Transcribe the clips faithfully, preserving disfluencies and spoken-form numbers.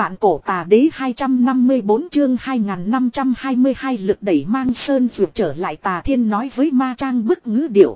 Vạn cổ tà đế hai trăm năm mươi bốn chương hai nghìn năm trăm hai mươi hai lực đẩy mang sơn vượt trở lại Tà Thiên nói với ma trang bức ngữ điệu.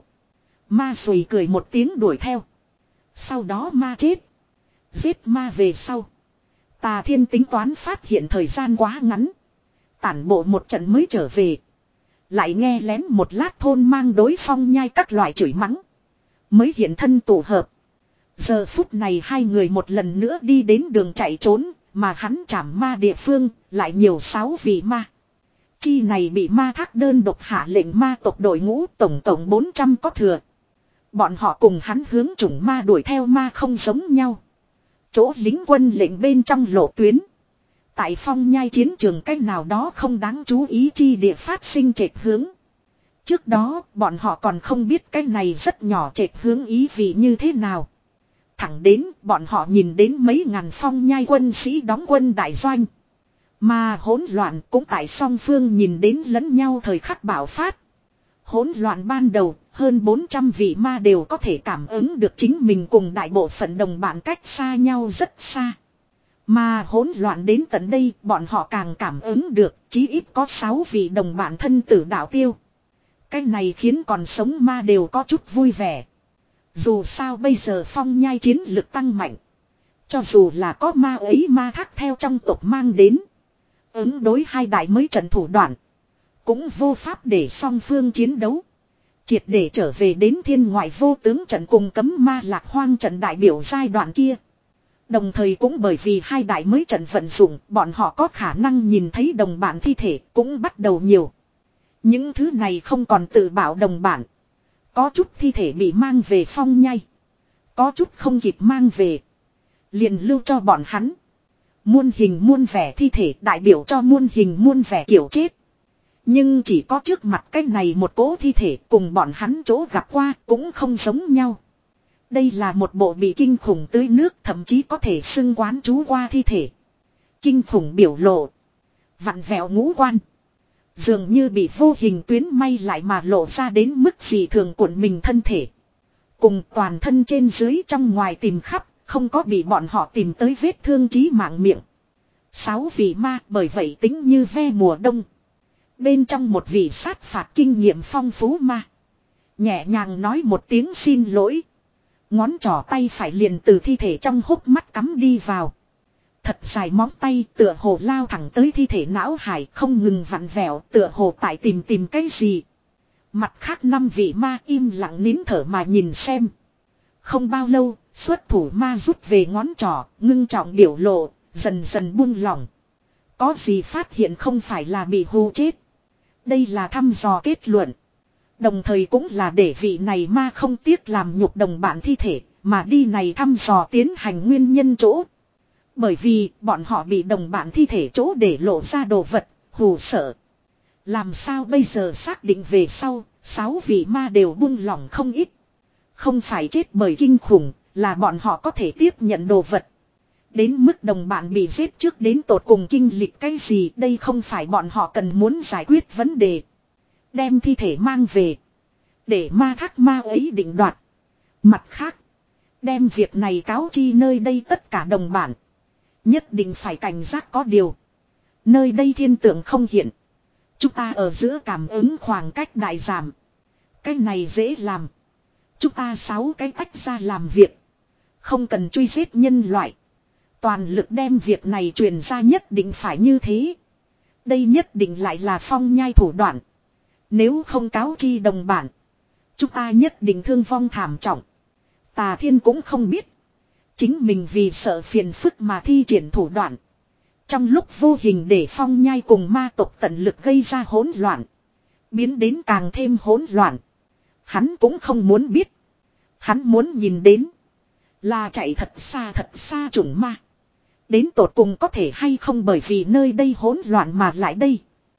Ma sùi cười một tiếng đuổi theo. Sau đó ma chết. Giết ma về sau. Tà Thiên tính toán phát hiện thời gian quá ngắn. Tản bộ một trận mới trở về. Lại nghe lén một lát thôn mang đối Phong Nhai các loại chửi mắng. Mới hiện thân tụ hợp. Giờ phút này hai người một lần nữa đi đến đường chạy trốn. Mà hắn trảm ma địa phương lại nhiều sáu vị ma. Chi này bị ma thác đơn độc hạ lệnh ma tộc đội ngũ tổng tổng bốn trăm có thừa. Bọn họ cùng hắn hướng chủng ma đuổi theo ma không giống nhau. Chỗ lính quân lệnh bên trong lộ tuyến. Tại Phong Nhai chiến trường cách nào đó không đáng chú ý chi địa phát sinh trệt hướng. Trước đó bọn họ còn không biết cái này rất nhỏ trệt hướng ý vị như thế nào. Thẳng đến bọn họ nhìn đến mấy ngàn Phong Nhai quân sĩ đóng quân đại doanh. Mà hỗn loạn cũng tại song phương nhìn đến lẫn nhau thời khắc bạo phát. Hỗn loạn ban đầu, hơn bốn trăm vị ma đều có thể cảm ứng được chính mình cùng đại bộ phận đồng bạn cách xa nhau rất xa. Mà hỗn loạn đến tận đây, bọn họ càng cảm ứng được, chí ít có sáu vị đồng bạn thân tử đạo tiêu. Cái này khiến còn sống ma đều có chút vui vẻ. Dù sao bây giờ Phong Nhai chiến lực tăng mạnh. Cho dù là có ma ấy ma thác theo trong tộc mang đến. Ứng đối hai đại mới trận thủ đoạn. Cũng vô pháp để song phương chiến đấu. Triệt để trở về đến thiên ngoại vô tướng trận cùng cấm ma lạc hoang trận đại biểu giai đoạn kia. Đồng thời cũng bởi vì hai đại mới trận vận dụng, bọn họ có khả năng nhìn thấy đồng bản thi thể cũng bắt đầu nhiều. Những thứ này không còn tự bảo đồng bản. Có chút thi thể bị mang về Phong Nhai. Có chút không kịp mang về. Liền lưu cho bọn hắn. Muôn hình muôn vẻ thi thể đại biểu cho muôn hình muôn vẻ kiểu chết. Nhưng chỉ có trước mặt cái này một cỗ thi thể cùng bọn hắn chỗ gặp qua cũng không giống nhau. Đây là một bộ bị kinh khủng tưới nước thậm chí có thể xưng quán trú qua thi thể. Kinh khủng biểu lộ. Vặn vẹo ngũ quan. Dường như bị vô hình tuyến may lại mà lộ ra đến mức gì thường cuộn mình thân thể. Cùng toàn thân trên dưới trong ngoài tìm khắp, không có bị bọn họ tìm tới vết thương chí mạng miệng. Sáu vị ma bởi vậy tính như ve mùa đông. Bên trong một vị sát phạt kinh nghiệm phong phú ma. Nhẹ nhàng nói một tiếng xin lỗi. Ngón trỏ tay phải liền từ thi thể trong hốc mắt cắm đi vào. Thật dài móng tay tựa hồ lao thẳng tới thi thể não hải không ngừng vặn vẹo tựa hồ tại tìm tìm cái gì. Mặt khác năm vị ma im lặng nín thở mà nhìn xem. Không bao lâu, xuất thủ ma rút về ngón trỏ, ngưng trọng biểu lộ, dần dần buông lỏng. Có gì phát hiện không phải là bị hù chết. Đây là thăm dò kết luận. Đồng thời cũng là để vị này ma không tiếc làm nhục đồng bạn thi thể, mà đi này thăm dò tiến hành nguyên nhân chỗ. Bởi vì bọn họ bị đồng bạn thi thể chỗ để lộ ra đồ vật, hù sợ. Làm sao bây giờ xác định về sau, sáu vị ma đều buông lỏng không ít. Không phải chết bởi kinh khủng, là bọn họ có thể tiếp nhận đồ vật. Đến mức đồng bạn bị giết trước đến tột cùng kinh lịch cái gì, đây không phải bọn họ cần muốn giải quyết vấn đề. Đem thi thể mang về. Để ma thác ma ấy định đoạt. Mặt khác. Đem việc này cáo chi nơi đây tất cả đồng bản. Nhất định phải cảnh giác có điều. Nơi đây thiên tượng không hiện. Chúng ta ở giữa cảm ứng khoảng cách đại giảm. Cái này dễ làm. Chúng ta sáu cái tách ra làm việc. Không cần truy giết nhân loại. Toàn lực đem việc này truyền ra nhất định phải như thế. Đây nhất định lại là Phong Nhai thủ đoạn. Nếu không cáo chi đồng bản. Chúng ta nhất định thương vong thảm trọng. Tà Thiên cũng không biết. Chính mình vì sợ phiền phức mà thi triển thủ đoạn. Trong lúc vô hình để Phong Nhai cùng ma tộc tận lực gây ra hỗn loạn. Biến đến càng thêm hỗn loạn. Hắn cũng không muốn biết. Hắn muốn nhìn đến. Là chạy thật xa thật xa chủng ma. Đến tột cùng có thể hay không bởi vì nơi đây hỗn loạn mà lại đây.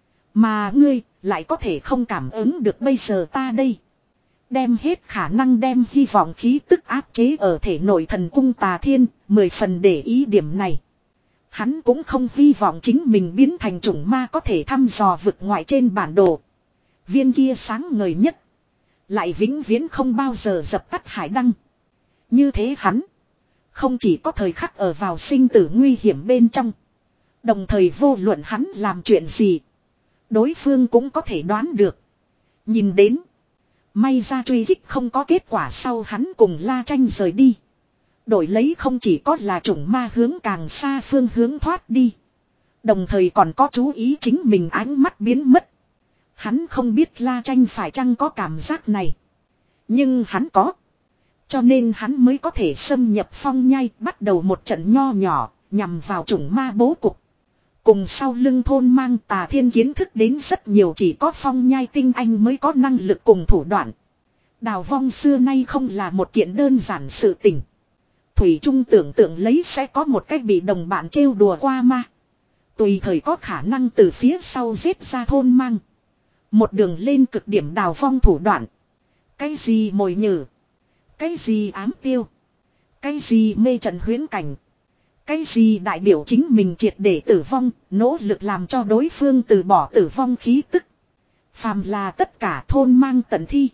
Mà ngươi lại có thể không cảm ứng được bây giờ ta đây. Đem hết khả năng đem hy vọng khí tức áp chế ở thể nội thần cung Tà Thiên, mười phần để ý điểm này. Hắn cũng không hy vọng chính mình biến thành chủng ma có thể thăm dò vực ngoại trên bản đồ. Viên kia sáng ngời nhất. Lại vĩnh viễn không bao giờ dập tắt hải đăng. Như thế hắn Không chỉ có thời khắc ở vào sinh tử nguy hiểm bên trong. Đồng thời vô luận hắn làm chuyện gì. Đối phương cũng có thể đoán được. Nhìn đến. May ra truy kích không có kết quả sau hắn cùng La Tranh rời đi. Đổi lấy không chỉ có là chủng ma hướng càng xa phương hướng thoát đi. Đồng thời còn có chú ý chính mình ánh mắt biến mất. Hắn không biết La Tranh phải chăng có cảm giác này. Nhưng hắn có. Cho nên hắn mới có thể xâm nhập phong nhai bắt đầu một trận nho nhỏ nhằm vào chủng ma bố cục. Cùng sau lưng thôn mang Tà Thiên kiến thức đến rất nhiều chỉ có phong nhai tinh anh mới có năng lực cùng thủ đoạn. Đào vong xưa nay không là một kiện đơn giản sự tình. Thủy Trung tưởng tượng lấy sẽ có một cách bị đồng bạn trêu đùa qua ma. Tùy thời có khả năng từ phía sau giết ra thôn mang. Một đường lên cực điểm đào vong thủ đoạn. Cái gì mồi nhử. Cái gì ám tiêu. Cái gì mê trận huyễn cảnh. Cái gì đại biểu chính mình triệt để tử vong, nỗ lực làm cho đối phương từ bỏ tử vong khí tức. Phàm là tất cả thôn mang tận thi.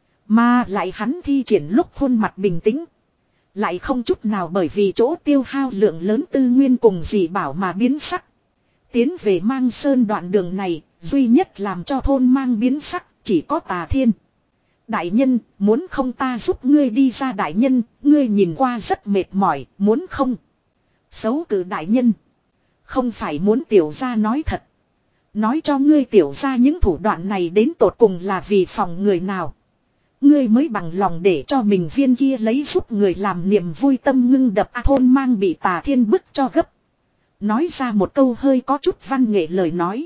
Mà lại hắn thi triển lúc khuôn mặt bình tĩnh. Lại không chút nào bởi vì chỗ tiêu hao lượng lớn tư nguyên cùng dị bảo mà biến sắc. Tiến về Mang Sơn đoạn đường này, duy nhất làm cho thôn mang biến sắc chỉ có Tà Thiên. Đại nhân, muốn không ta giúp ngươi đi ra đại nhân, ngươi nhìn qua rất mệt mỏi, muốn không? Xấu cử đại nhân. Không phải muốn tiểu gia nói thật. Nói cho ngươi tiểu gia những thủ đoạn này đến tột cùng là vì phòng người nào. Ngươi mới bằng lòng để cho mình viên kia lấy giúp người làm niềm vui tâm ngưng đập à, thôn mang bị Tà Thiên bức cho gấp. Nói ra một câu hơi có chút văn nghệ lời nói.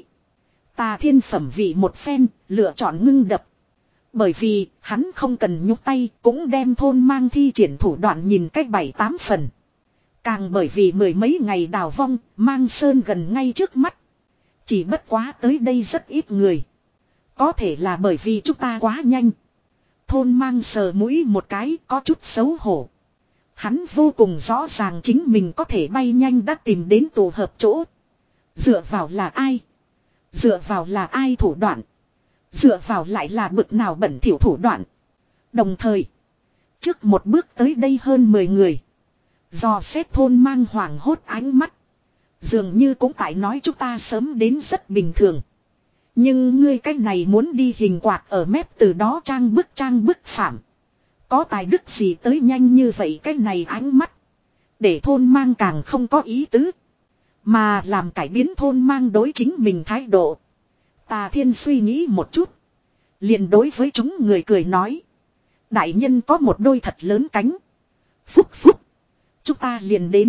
Tà Thiên phẩm vị một phen, lựa chọn ngưng đập. Bởi vì hắn không cần nhúc tay cũng đem thôn mang thi triển thủ đoạn nhìn cách bảy tám phần. Càng bởi vì mười mấy ngày đào vong, Mang Sơn gần ngay trước mắt. Chỉ bất quá tới đây rất ít người. Có thể là bởi vì chúng ta quá nhanh. Thôn mang sờ mũi một cái có chút xấu hổ. Hắn vô cùng rõ ràng chính mình có thể bay nhanh đã tìm đến tụ hợp chỗ. Dựa vào là ai? Dựa vào là ai thủ đoạn? Dựa vào lại là bực nào bẩn thỉu thủ đoạn? Đồng thời, trước một bước tới đây hơn mười người. Dò xét thôn mang hoảng hốt ánh mắt. Dường như cũng tại nói chúng ta sớm đến rất bình thường. Nhưng ngươi cách này muốn đi hình quạt ở mép từ đó trang bức trang bức phạm. Có tài đức gì tới nhanh như vậy cái này ánh mắt. Để thôn mang càng không có ý tứ. Mà làm cải biến thôn mang đối chính mình thái độ. Tà Thiên suy nghĩ một chút. Liền đối với chúng người cười nói. Đại nhân có một đôi thật lớn cánh. Phúc phúc. Chúng ta liền đến.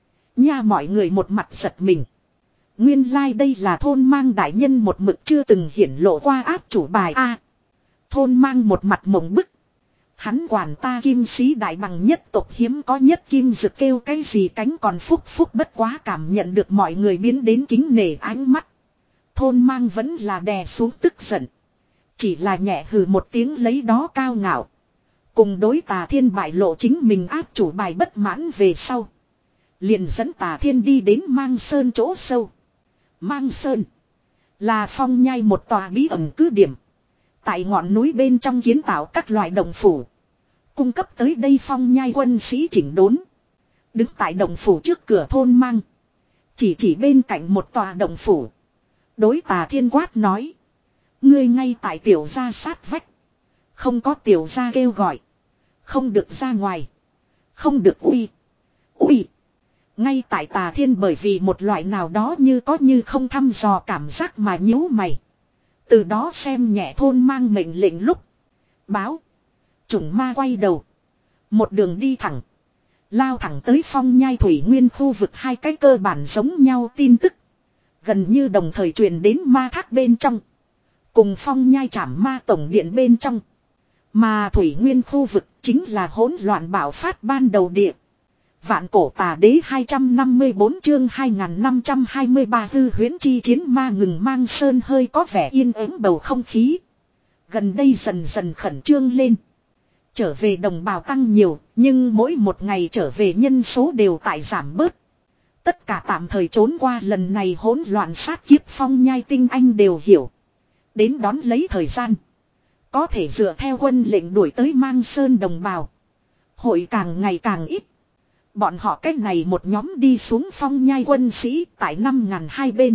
Nha mọi người một mặt giật mình. Nguyên lai like đây là thôn mang đại nhân một mực chưa từng hiển lộ qua áp chủ bài A. Thôn mang một mặt mộng bức. Hắn quản ta kim sĩ đại bằng nhất tộc hiếm có nhất kim dực kêu cái gì cánh còn phúc phúc bất quá cảm nhận được mọi người biến đến kính nể ánh mắt. Thôn mang vẫn là đè xuống tức giận. Chỉ là nhẹ hừ một tiếng lấy đó cao ngạo. Cùng đối Tà Thiên bại lộ chính mình áp chủ bài bất mãn về sau. Liền dẫn Tà Thiên đi đến Mang Sơn chỗ sâu. Mang Sơn là phong nhai một tòa bí ẩn cứ điểm. Tại ngọn núi bên trong kiến tạo các loại đồng phủ. Cung cấp tới đây phong nhai quân sĩ chỉnh đốn. Đứng tại đồng phủ trước cửa thôn mang. Chỉ chỉ bên cạnh một tòa đồng phủ. Đối Tà Thiên quát nói. Ngươi ngay tại tiểu gia sát vách. Không có tiểu gia kêu gọi. Không được ra ngoài. Không được uy. Uy. Ngay tại Tà Thiên bởi vì một loại nào đó như có như không thăm dò cảm giác mà nhíu mày. Từ đó xem nhẹ thôn mang mệnh lệnh lúc. Báo. Chủng ma quay đầu. Một đường đi thẳng. Lao thẳng tới phong nhai thủy nguyên khu vực hai cái cơ bản giống nhau tin tức. Gần như đồng thời truyền đến ma thác bên trong. Cùng phong nhai trảm ma tổng điện bên trong. Mà thủy nguyên khu vực chính là hỗn loạn bạo phát ban đầu địa. Vạn cổ tà đế hai trăm năm mươi bốn chương hai nghìn năm trăm hai mươi ba hư huyễn chi chiến ma ngừng Mang Sơn hơi có vẻ yên ắng bầu không khí. Gần đây dần dần khẩn trương lên. Trở về đồng bào tăng nhiều, nhưng mỗi một ngày trở về nhân số đều tại giảm bớt. Tất cả tạm thời trốn qua lần này hỗn loạn sát kiếp phong nhai tinh anh đều hiểu. Đến đón lấy thời gian. Có thể dựa theo quân lệnh đuổi tới Mang Sơn đồng bào. Hội càng ngày càng ít. Bọn họ cách này một nhóm đi xuống phong nhai quân sĩ tại năm ngàn hai bên.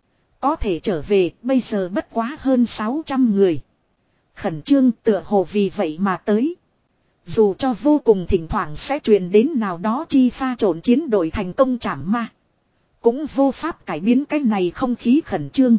Có thể trở về bây giờ bất quá hơn sáu trăm người. Khẩn trương tựa hồ vì vậy mà tới. Dù cho vô cùng thỉnh thoảng sẽ truyền đến nào đó chi pha trộn chiến đội thành công chảm ma. Cũng vô pháp cải biến cái này không khí khẩn trương.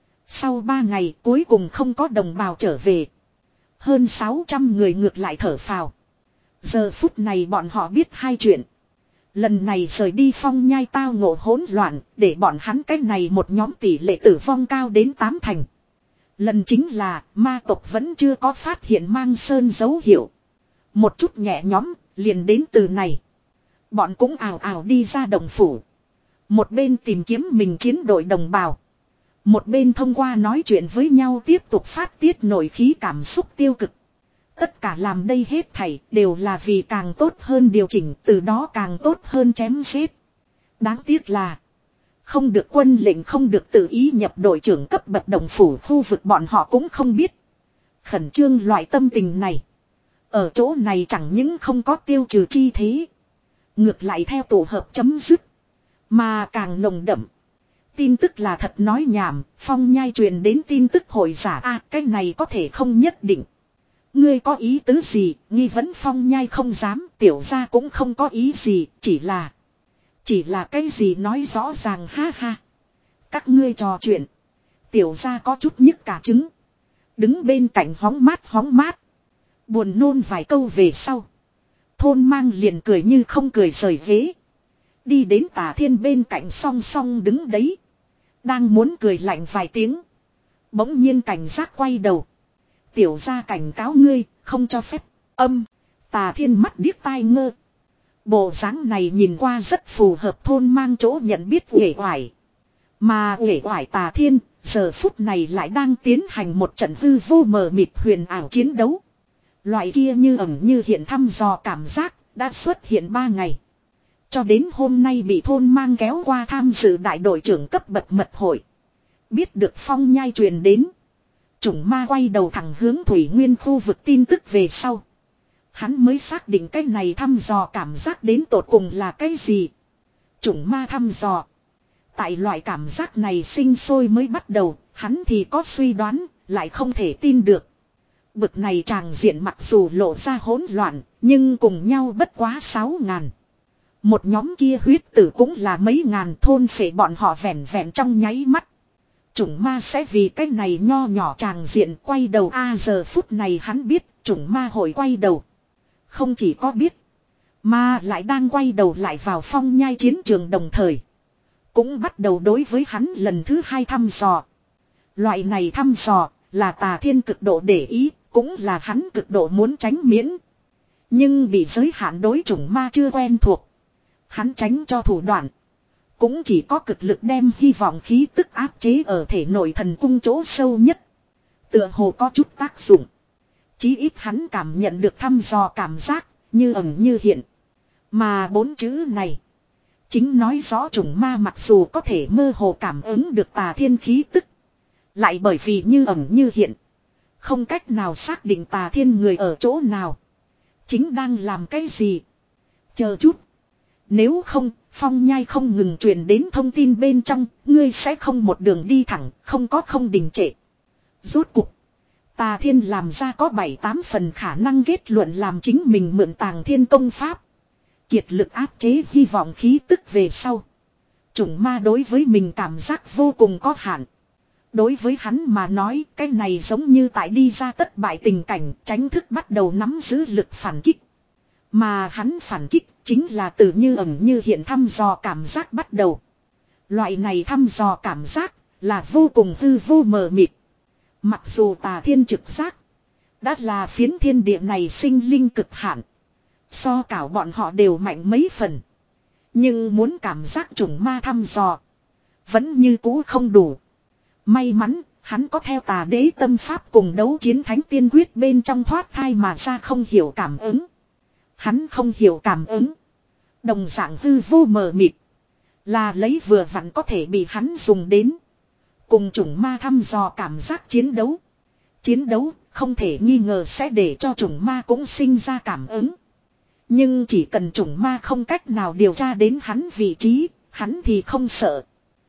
Sau ba ngày cuối cùng không có đồng bào trở về. Hơn sáu trăm người ngược lại thở phào. Giờ phút này bọn họ biết hai chuyện. Lần này rời đi phong nhai tao ngộ hỗn loạn, để bọn hắn cái này một nhóm tỷ lệ tử vong cao đến tám thành. Lần chính là ma tộc vẫn chưa có phát hiện mang sơn dấu hiệu. Một chút nhẹ nhóm, liền đến từ này. Bọn cũng ào ào đi ra đồng phủ. Một bên tìm kiếm mình chiến đội đồng bào. Một bên thông qua nói chuyện với nhau tiếp tục phát tiết nổi khí cảm xúc tiêu cực. Tất cả làm đây hết thảy đều là vì càng tốt hơn điều chỉnh, từ đó càng tốt hơn chém giết. Đáng tiếc là không được quân lệnh, không được tự ý nhập đội trưởng cấp bậc đồng phủ khu vực, bọn họ cũng không biết. Khẩn trương loại tâm tình này ở chỗ này chẳng những không có tiêu trừ chi thế, ngược lại theo tổ hợp chấm dứt, mà càng nồng đậm. Tin tức là thật nói nhảm, phong nhai truyền đến tin tức hội giả a à, cái này có thể không nhất định. Ngươi có ý tứ gì, nghi vấn phong nhai không dám, tiểu gia cũng không có ý gì, chỉ là... Chỉ là cái gì nói rõ ràng ha ha. Các ngươi trò chuyện. Tiểu gia có chút nhức cả trứng. Đứng bên cạnh hóng mát hóng mát. Buồn nôn vài câu về sau. Thôn mang liền cười như không cười rời ghế. Đi đến Tà Thiên bên cạnh song song đứng đấy. Đang muốn cười lạnh vài tiếng. Bỗng nhiên cảnh giác quay đầu. Tiểu gia cảnh cáo ngươi, không cho phép. Âm. Tà Thiên mắt điếc tai ngơ. Bộ dáng này nhìn qua rất phù hợp thôn mang chỗ nhận biết uể oải. Mà uể oải Tà Thiên, giờ phút này lại đang tiến hành một trận hư vô mờ mịt huyền ảo chiến đấu. Loại kia như ẩn như hiện thăm dò cảm giác, đã xuất hiện ba ngày. Cho đến hôm nay bị thôn mang kéo qua tham dự đại đội trưởng cấp bậc mật hội. Biết được phong nhai truyền đến. Chủng ma quay đầu thẳng hướng Thủy Nguyên khu vực tin tức về sau. Hắn mới xác định cái này thăm dò cảm giác đến tột cùng là cái gì. Chủng ma thăm dò. Tại loại cảm giác này sinh sôi mới bắt đầu, hắn thì có suy đoán, lại không thể tin được. Bực này tràng diện mặc dù lộ ra hỗn loạn, nhưng cùng nhau bất quá sáu ngàn. Một nhóm kia huyết tử cũng là mấy ngàn, thôn phệ bọn họ vẹn vẹn trong nháy mắt. Chủng ma sẽ vì cái này nho nhỏ tràng diện quay đầu a à, giờ phút này hắn biết chủng ma hội quay đầu. Không chỉ có biết, mà lại đang quay đầu lại vào phong nhai chiến trường đồng thời. Cũng bắt đầu đối với hắn lần thứ hai thăm dò. Loại này thăm dò là Tà Thiên cực độ để ý, cũng là hắn cực độ muốn tránh miễn. Nhưng bị giới hạn đối chủng ma chưa quen thuộc. Hắn tránh cho thủ đoạn. Cũng chỉ có cực lực đem hy vọng khí tức áp chế ở thể nội thần cung chỗ sâu nhất. Tựa hồ có chút tác dụng. Chí ít hắn cảm nhận được thăm dò cảm giác, như ẩn như hiện. Mà bốn chữ này chính nói rõ chủng ma mặc dù có thể mơ hồ cảm ứng được Tà Thiên khí tức. Lại bởi vì như ẩn như hiện. Không cách nào xác định Tà Thiên người ở chỗ nào. Chính đang làm cái gì. Chờ chút. Nếu không, phong nhai không ngừng truyền đến thông tin bên trong, ngươi sẽ không một đường đi thẳng, không có không đình trệ. Rốt cục. Tà Thiên làm ra có bảy tám phần khả năng kết luận làm chính mình mượn Tàng Thiên công pháp. Kiệt lực áp chế hy vọng khí tức về sau. Chủng ma đối với mình cảm giác vô cùng có hạn. Đối với hắn mà nói cái này giống như tại đi ra tất bại tình cảnh, tránh thức bắt đầu nắm giữ lực phản kích. Mà hắn phản kích chính là từ như ẩn như hiện thăm dò cảm giác bắt đầu. Loại này thăm dò cảm giác là vô cùng hư vô mờ mịt. Mặc dù Tà Thiên trực giác đã là phiến thiên địa này sinh linh cực hạn. So cả bọn họ đều mạnh mấy phần. Nhưng muốn cảm giác chủng ma thăm dò vẫn như cũ không đủ. May mắn hắn có theo Tà Đế tâm pháp cùng đấu chiến thánh tiên quyết bên trong thoát thai mà ra không hiểu cảm ứng. Hắn không hiểu cảm ứng. Đồng dạng hư vô mờ mịt. Là lấy vừa vặn có thể bị hắn dùng đến. Cùng chủng ma thăm dò cảm giác chiến đấu. Chiến đấu không thể nghi ngờ sẽ để cho chủng ma cũng sinh ra cảm ứng. Nhưng chỉ cần chủng ma không cách nào điều tra đến hắn vị trí, hắn thì không sợ.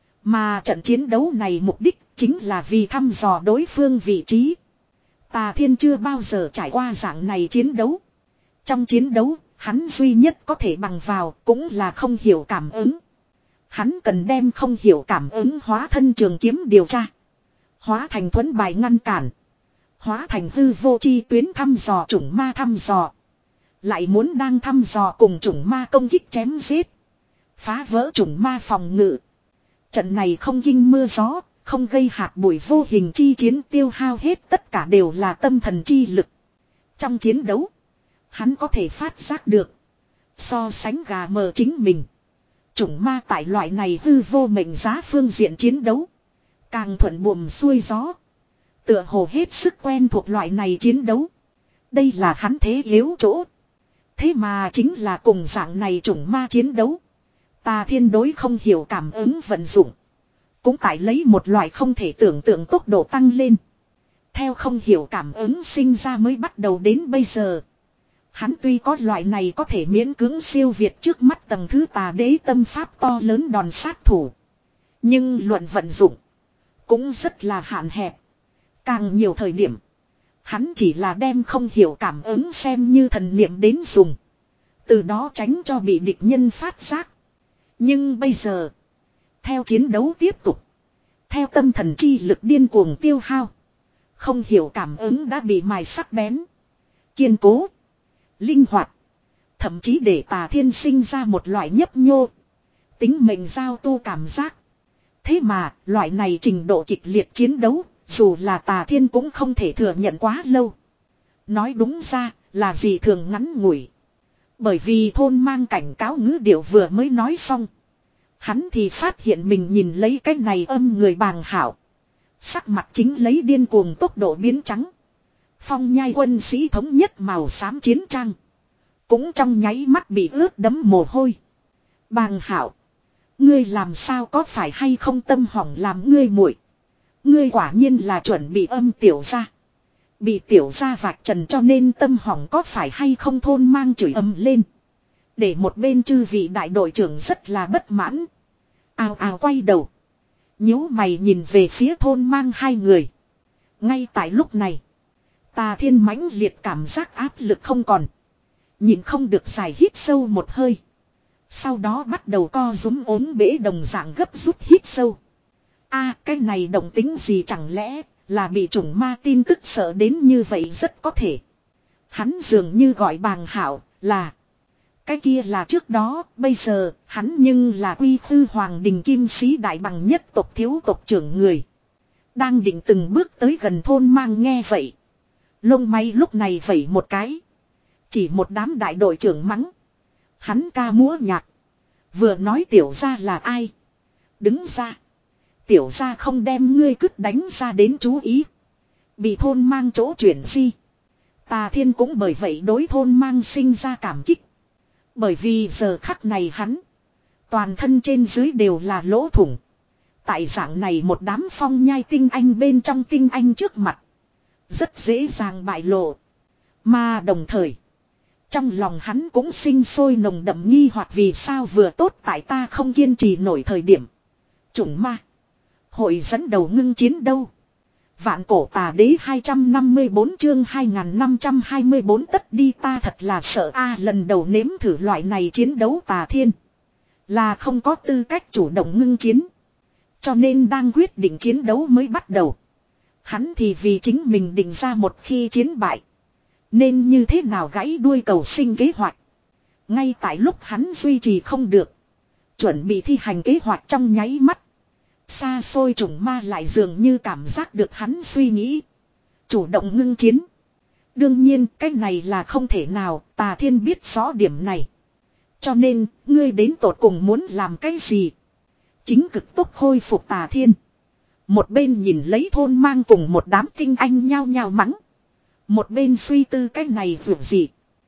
Mà trận chiến đấu này mục đích chính là vì thăm dò đối phương vị trí. Tà Thiên chưa bao giờ trải qua dạng này chiến đấu. Trong chiến đấu, hắn duy nhất có thể bằng vào cũng là không hiểu cảm ứng. Hắn cần đem không hiểu cảm ứng hóa thân trường kiếm điều tra. Hóa thành thuẫn bài ngăn cản. Hóa thành hư vô chi tuyến thăm dò chủng ma thăm dò. Lại muốn đang thăm dò cùng chủng ma công kích chém giết. Phá vỡ chủng ma phòng ngự. Trận này không kinh mưa gió, không gây hạt bụi vô hình chi chiến tiêu hao hết tất cả đều là tâm thần chi lực. Trong chiến đấu, hắn có thể phát giác được. So sánh gà mờ chính mình. Chủng ma tại loại này hư vô mệnh giá phương diện chiến đấu. Càng thuận buồm xuôi gió. Tựa hồ hết sức quen thuộc loại này chiến đấu. Đây là hắn thế yếu chỗ. Thế mà chính là cùng dạng này chủng ma chiến đấu. Tà Thiên đối không hiểu cảm ứng vận dụng. Cũng tại lấy một loại không thể tưởng tượng tốc độ tăng lên. Theo không hiểu cảm ứng sinh ra mới bắt đầu đến bây giờ. Hắn tuy có loại này có thể miễn cưỡng siêu việt trước mắt tầng thứ tà đế tâm pháp to lớn đòn sát thủ. Nhưng luận vận dụng. Cũng rất là hạn hẹp. Càng nhiều thời điểm. Hắn chỉ là đem không hiểu cảm ứng xem như thần niệm đến dùng. Từ đó tránh cho bị địch nhân phát giác. Nhưng bây giờ. Theo chiến đấu tiếp tục. Theo tâm thần chi lực điên cuồng tiêu hao. Không hiểu cảm ứng đã bị mài sắc bén. Kiên cố. Linh hoạt. Thậm chí để Tà Thiên sinh ra một loại nhấp nhô. Tính mệnh giao tu cảm giác. Thế mà loại này trình độ kịch liệt chiến đấu. Dù là Tà Thiên cũng không thể thừa nhận quá lâu. Nói đúng ra là gì thường ngắn ngủi. Bởi vì thôn mang cảnh cáo ngữ điệu vừa mới nói xong. Hắn thì phát hiện mình nhìn lấy cái này âm người bàng hảo. Sắc mặt chính lấy điên cuồng tốc độ biến trắng. Phong nhai quân sĩ thống nhất màu xám chiến trang. Cũng trong nháy mắt bị ướt đẫm mồ hôi. Bàng hảo. Ngươi làm sao có phải hay không tâm hỏng làm ngươi muội. Ngươi quả nhiên là chuẩn bị âm tiểu gia. Bị tiểu gia vạch trần cho nên tâm hỏng có phải hay không thôn mang chửi ầm lên. Để một bên chư vị đại đội trưởng rất là bất mãn. Ào ào quay đầu. Nhíu mày nhìn về phía thôn mang hai người. Ngay tại lúc này. Tà Thiên mãnh liệt cảm giác áp lực không còn. Nhìn không được dài hít sâu một hơi. Sau đó bắt đầu co rúm ốm bể đồng dạng gấp rút hít sâu. A cái này động tính gì chẳng lẽ là bị chủng ma tin tức sợ đến như vậy rất có thể. Hắn dường như gọi bàng hảo là. Cái kia là trước đó, bây giờ, hắn nhưng là quy khư hoàng đình kim sĩ đại bằng nhất tộc thiếu tộc trưởng người. Đang định từng bước tới gần thôn mang nghe vậy. Lông may lúc này vẩy một cái. Chỉ một đám đại đội trưởng mắng. Hắn ca múa nhạc. Vừa nói tiểu gia là ai. Đứng ra. Tiểu gia không đem ngươi cứt đánh ra đến chú ý. Bị thôn mang chỗ chuyển di. Tà Thiên cũng bởi vậy đối thôn mang sinh ra cảm kích. Bởi vì giờ khắc này hắn. Toàn thân trên dưới đều là lỗ thủng. Tại dạng này một đám phong nhai tinh anh bên trong tinh anh trước mặt. Rất dễ dàng bại lộ. Mà đồng thời. Trong lòng hắn cũng sinh sôi nồng đậm nghi hoặc vì sao vừa tốt tại ta không kiên trì nổi thời điểm. Chủng ma. Hội dẫn đầu ngưng chiến đâu. Vạn cổ tà đế hai trăm năm mươi tư chương hai nghìn năm trăm hai mươi tư tất đi ta thật là sợ a lần đầu nếm thử loại này chiến đấu Tà Thiên. Là không có tư cách chủ động ngưng chiến. Cho nên đang quyết định chiến đấu mới bắt đầu. Hắn thì vì chính mình định ra một khi chiến bại. Nên như thế nào gãy đuôi cầu sinh kế hoạch. Ngay tại lúc hắn duy trì không được. Chuẩn bị thi hành kế hoạch trong nháy mắt. Xa xôi chủng ma lại dường như cảm giác được hắn suy nghĩ. Chủ động ngưng chiến. Đương nhiên cái này là không thể nào. Tà Thiên biết rõ điểm này. Cho nên ngươi đến tột cùng muốn làm cái gì. Chính cực tốc khôi phục Tà Thiên. Một bên nhìn lấy thôn mang cùng một đám tinh anh nhao nhao mắng. Một bên suy tư cái này vượt gì.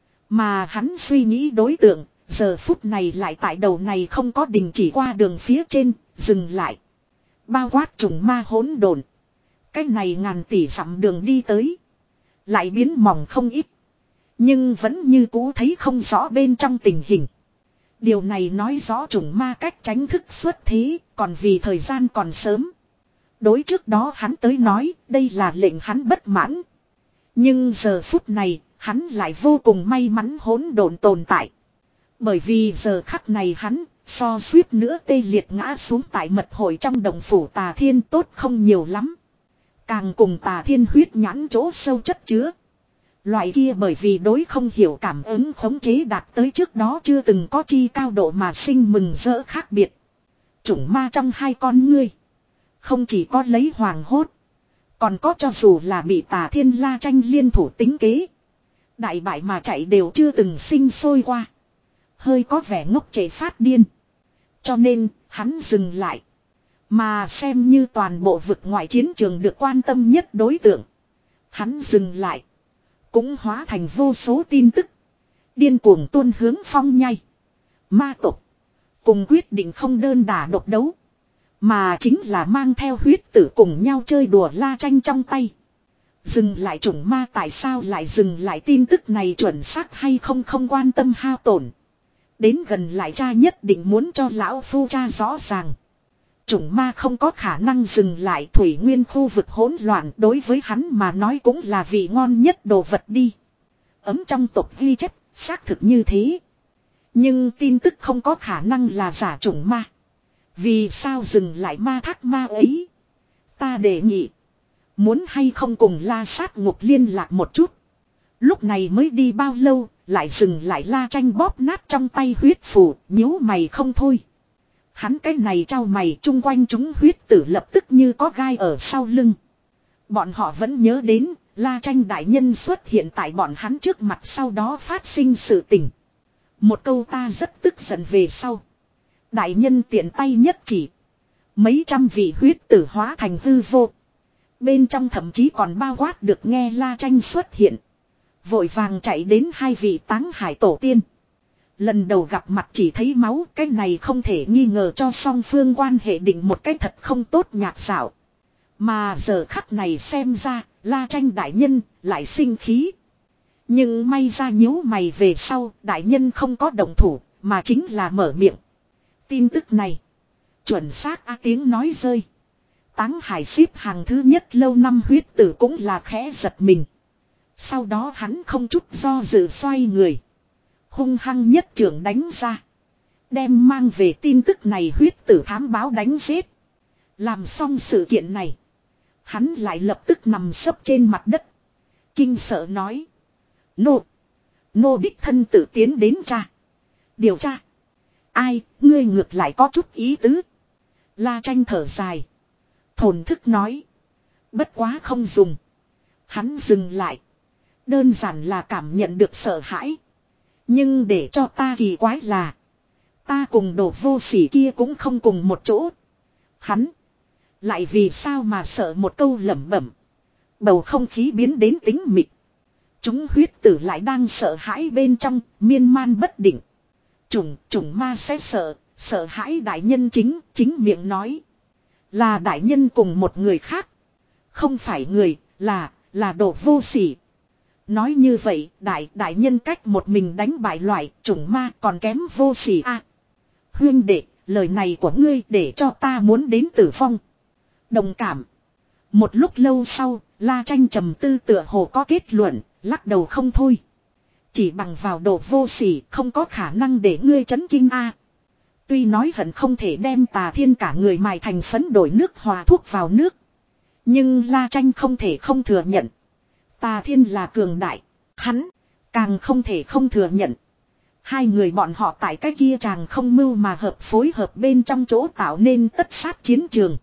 Mà hắn suy nghĩ đối tượng. Giờ phút này lại tại đầu này không có đình chỉ qua đường phía trên. Dừng lại. Bao quát trùng ma hỗn độn. Cái này ngàn tỷ dặm đường đi tới. Lại biến mỏng không ít. Nhưng vẫn như cũ thấy không rõ bên trong tình hình. Điều này nói rõ chủng ma cách tránh thức xuất thế, còn vì thời gian còn sớm. Đối trước đó hắn tới nói, đây là lệnh hắn bất mãn. Nhưng giờ phút này, hắn lại vô cùng may mắn hỗn độn tồn tại. Bởi vì giờ khắc này hắn, so suýt nữa tê liệt ngã xuống tại mật hội trong đồng phủ Tà Thiên tốt không nhiều lắm. Càng cùng Tà Thiên huyết nhãn chỗ sâu chất chứa. Loại kia bởi vì đối không hiểu cảm ứng khống chế đạt tới trước đó chưa từng có chi cao độ mà sinh mừng rỡ khác biệt. Chủng ma trong hai con ngươi. Không chỉ có lấy hoàng hốt. Còn có cho dù là bị Tà Thiên La Tranh liên thủ tính kế. Đại bại mà chạy đều chưa từng sinh sôi qua. Hơi có vẻ ngốc trẻ phát điên. Cho nên, hắn dừng lại. Mà xem như toàn bộ vực ngoại chiến trường được quan tâm nhất đối tượng. Hắn dừng lại. Cũng hóa thành vô số tin tức. Điên cuồng tuôn hướng Phong Nhai. Ma tộc. Cùng quyết định không đơn đả độc đấu. Mà chính là mang theo huyết tử cùng nhau chơi đùa La Tranh trong tay. Dừng lại chủng ma tại sao lại dừng lại tin tức này chuẩn xác hay không không quan tâm hao tổn. Đến gần lại cha nhất định muốn cho lão phu cha rõ ràng. Chủng ma không có khả năng dừng lại thủy nguyên khu vực hỗn loạn đối với hắn mà nói cũng là vị ngon nhất đồ vật đi. Ấm trong tộc ghi chép, xác thực như thế. Nhưng tin tức không có khả năng là giả chủng ma. Vì sao dừng lại ma thác ma ấy? Ta đề nghị. Muốn hay không cùng La Sát Ngục liên lạc một chút. Lúc này mới đi bao lâu, lại dừng lại La Tranh bóp nát trong tay huyết phù, nhíu mày không thôi. Hắn cái này trao mày chung quanh chúng huyết tử lập tức như có gai ở sau lưng. Bọn họ vẫn nhớ đến, La Tranh đại nhân xuất hiện tại bọn hắn trước mặt sau đó phát sinh sự tình. Một câu ta rất tức giận về sau. Đại nhân tiện tay nhất chỉ. Mấy trăm vị huyết tử hóa thành hư vô. Bên trong thậm chí còn bao quát được nghe La Tranh xuất hiện. Vội vàng chạy đến hai vị táng hải tổ tiên. Lần đầu gặp mặt chỉ thấy máu, cái này không thể nghi ngờ cho song phương quan hệ định một cái thật không tốt nhạt xảo. Mà giờ khắc này xem ra, La Tranh đại nhân lại sinh khí. Nhưng may ra nhíu mày về sau, đại nhân không có động thủ, mà chính là mở miệng. Tin tức này, chuẩn xác á tiếng nói rơi. Táng hải xếp hàng thứ nhất lâu năm huyết tử cũng là khẽ giật mình. Sau đó hắn không chút do dự xoay người. Hung hăng nhất trưởng đánh ra. Đem mang về tin tức này huyết tử thám báo đánh giết. Làm xong sự kiện này. Hắn lại lập tức nằm sấp trên mặt đất. Kinh sợ nói. Nô. Nô đích thân tự tiến đến tra. Điều tra. Ai, ngươi ngược lại có chút ý tứ. La Tranh thở dài. Thổn thức nói. Bất quá không dùng. Hắn dừng lại. Đơn giản là cảm nhận được sợ hãi. Nhưng để cho ta kỳ quái là. Ta cùng đồ vô sỉ kia cũng không cùng một chỗ. Hắn. Lại vì sao mà sợ một câu lẩm bẩm. Bầu không khí biến đến tính mịt. Chúng huyết tử lại đang sợ hãi bên trong. Miên man bất định. Chủng, chủng ma sẽ sợ. Sợ hãi đại nhân chính, chính miệng nói. Là đại nhân cùng một người khác. Không phải người, là, là đồ vô sỉ. Nói như vậy, đại, đại nhân cách một mình đánh bại loại chủng ma còn kém vô sỉ a. À, huyên đệ, lời này của ngươi để cho ta muốn đến tử vong. Đồng cảm. Một lúc lâu sau, La Tranh trầm tư tựa hồ có kết luận, lắc đầu không thôi. Chỉ bằng vào đồ vô sỉ không có khả năng để ngươi chấn kinh a. À, tuy nói hận không thể đem Tà Thiên cả người mài thành phấn đổi nước hòa thuốc vào nước. Nhưng La Tranh không thể không thừa nhận. Tà Thiên là cường đại. Hắn càng không thể không thừa nhận. Hai người bọn họ tại cái kia chàng không mưu mà hợp phối hợp bên trong chỗ tạo nên tất sát chiến trường.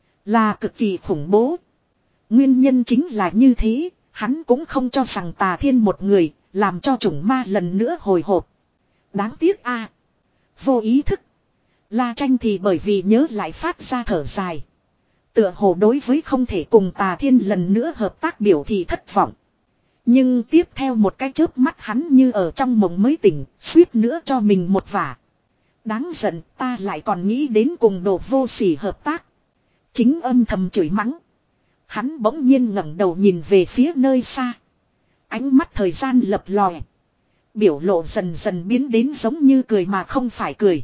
Là cực kỳ khủng bố. Nguyên nhân chính là như thế. Hắn cũng không cho rằng Tà Thiên một người làm cho chủng ma lần nữa hồi hộp. Đáng tiếc a. À, vô ý thức. La Tranh thì bởi vì nhớ lại phát ra thở dài. Tựa hồ đối với không thể cùng Tà Thiên lần nữa hợp tác biểu thị thất vọng. Nhưng tiếp theo một cái chớp mắt hắn như ở trong mộng mới tỉnh, suýt nữa cho mình một vả. Đáng giận, ta lại còn nghĩ đến cùng đồ vô sỉ hợp tác. Chính âm thầm chửi mắng. Hắn bỗng nhiên ngẩng đầu nhìn về phía nơi xa. Ánh mắt thời gian lập lòe. Biểu lộ dần dần biến đến giống như cười mà không phải cười.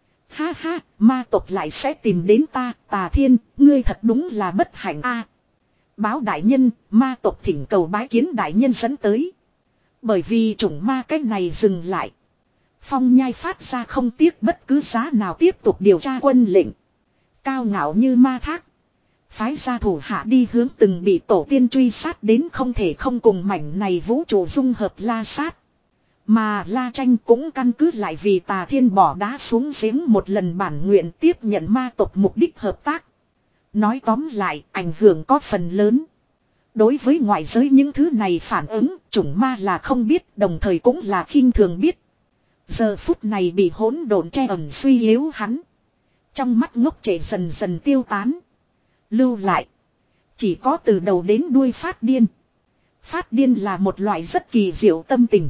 Ha ha, ma tộc lại sẽ tìm đến ta, Tà Thiên, ngươi thật đúng là bất hạnh a. Báo đại nhân, ma tộc thỉnh cầu bái kiến đại nhân dẫn tới. Bởi vì chủng ma cách này dừng lại. Phong Nhai phát ra không tiếc bất cứ giá nào tiếp tục điều tra quân lệnh. Cao ngạo như ma thác. Phái ra thủ hạ đi hướng từng bị tổ tiên truy sát đến không thể không cùng mảnh này vũ trụ dung hợp la sát. Mà La Tranh cũng căn cứ lại vì Tà Thiên bỏ đá xuống giếng một lần bản nguyện tiếp nhận ma tộc mục đích hợp tác. Nói tóm lại, ảnh hưởng có phần lớn. Đối với ngoại giới những thứ này phản ứng, chủng ma là không biết, đồng thời cũng là khinh thường biết. Giờ phút này bị hỗn độn che ẩn suy yếu hắn. Trong mắt ngốc trệ dần dần tiêu tán. Lưu lại. Chỉ có từ đầu đến đuôi phát điên. Phát điên là một loại rất kỳ diệu tâm tình.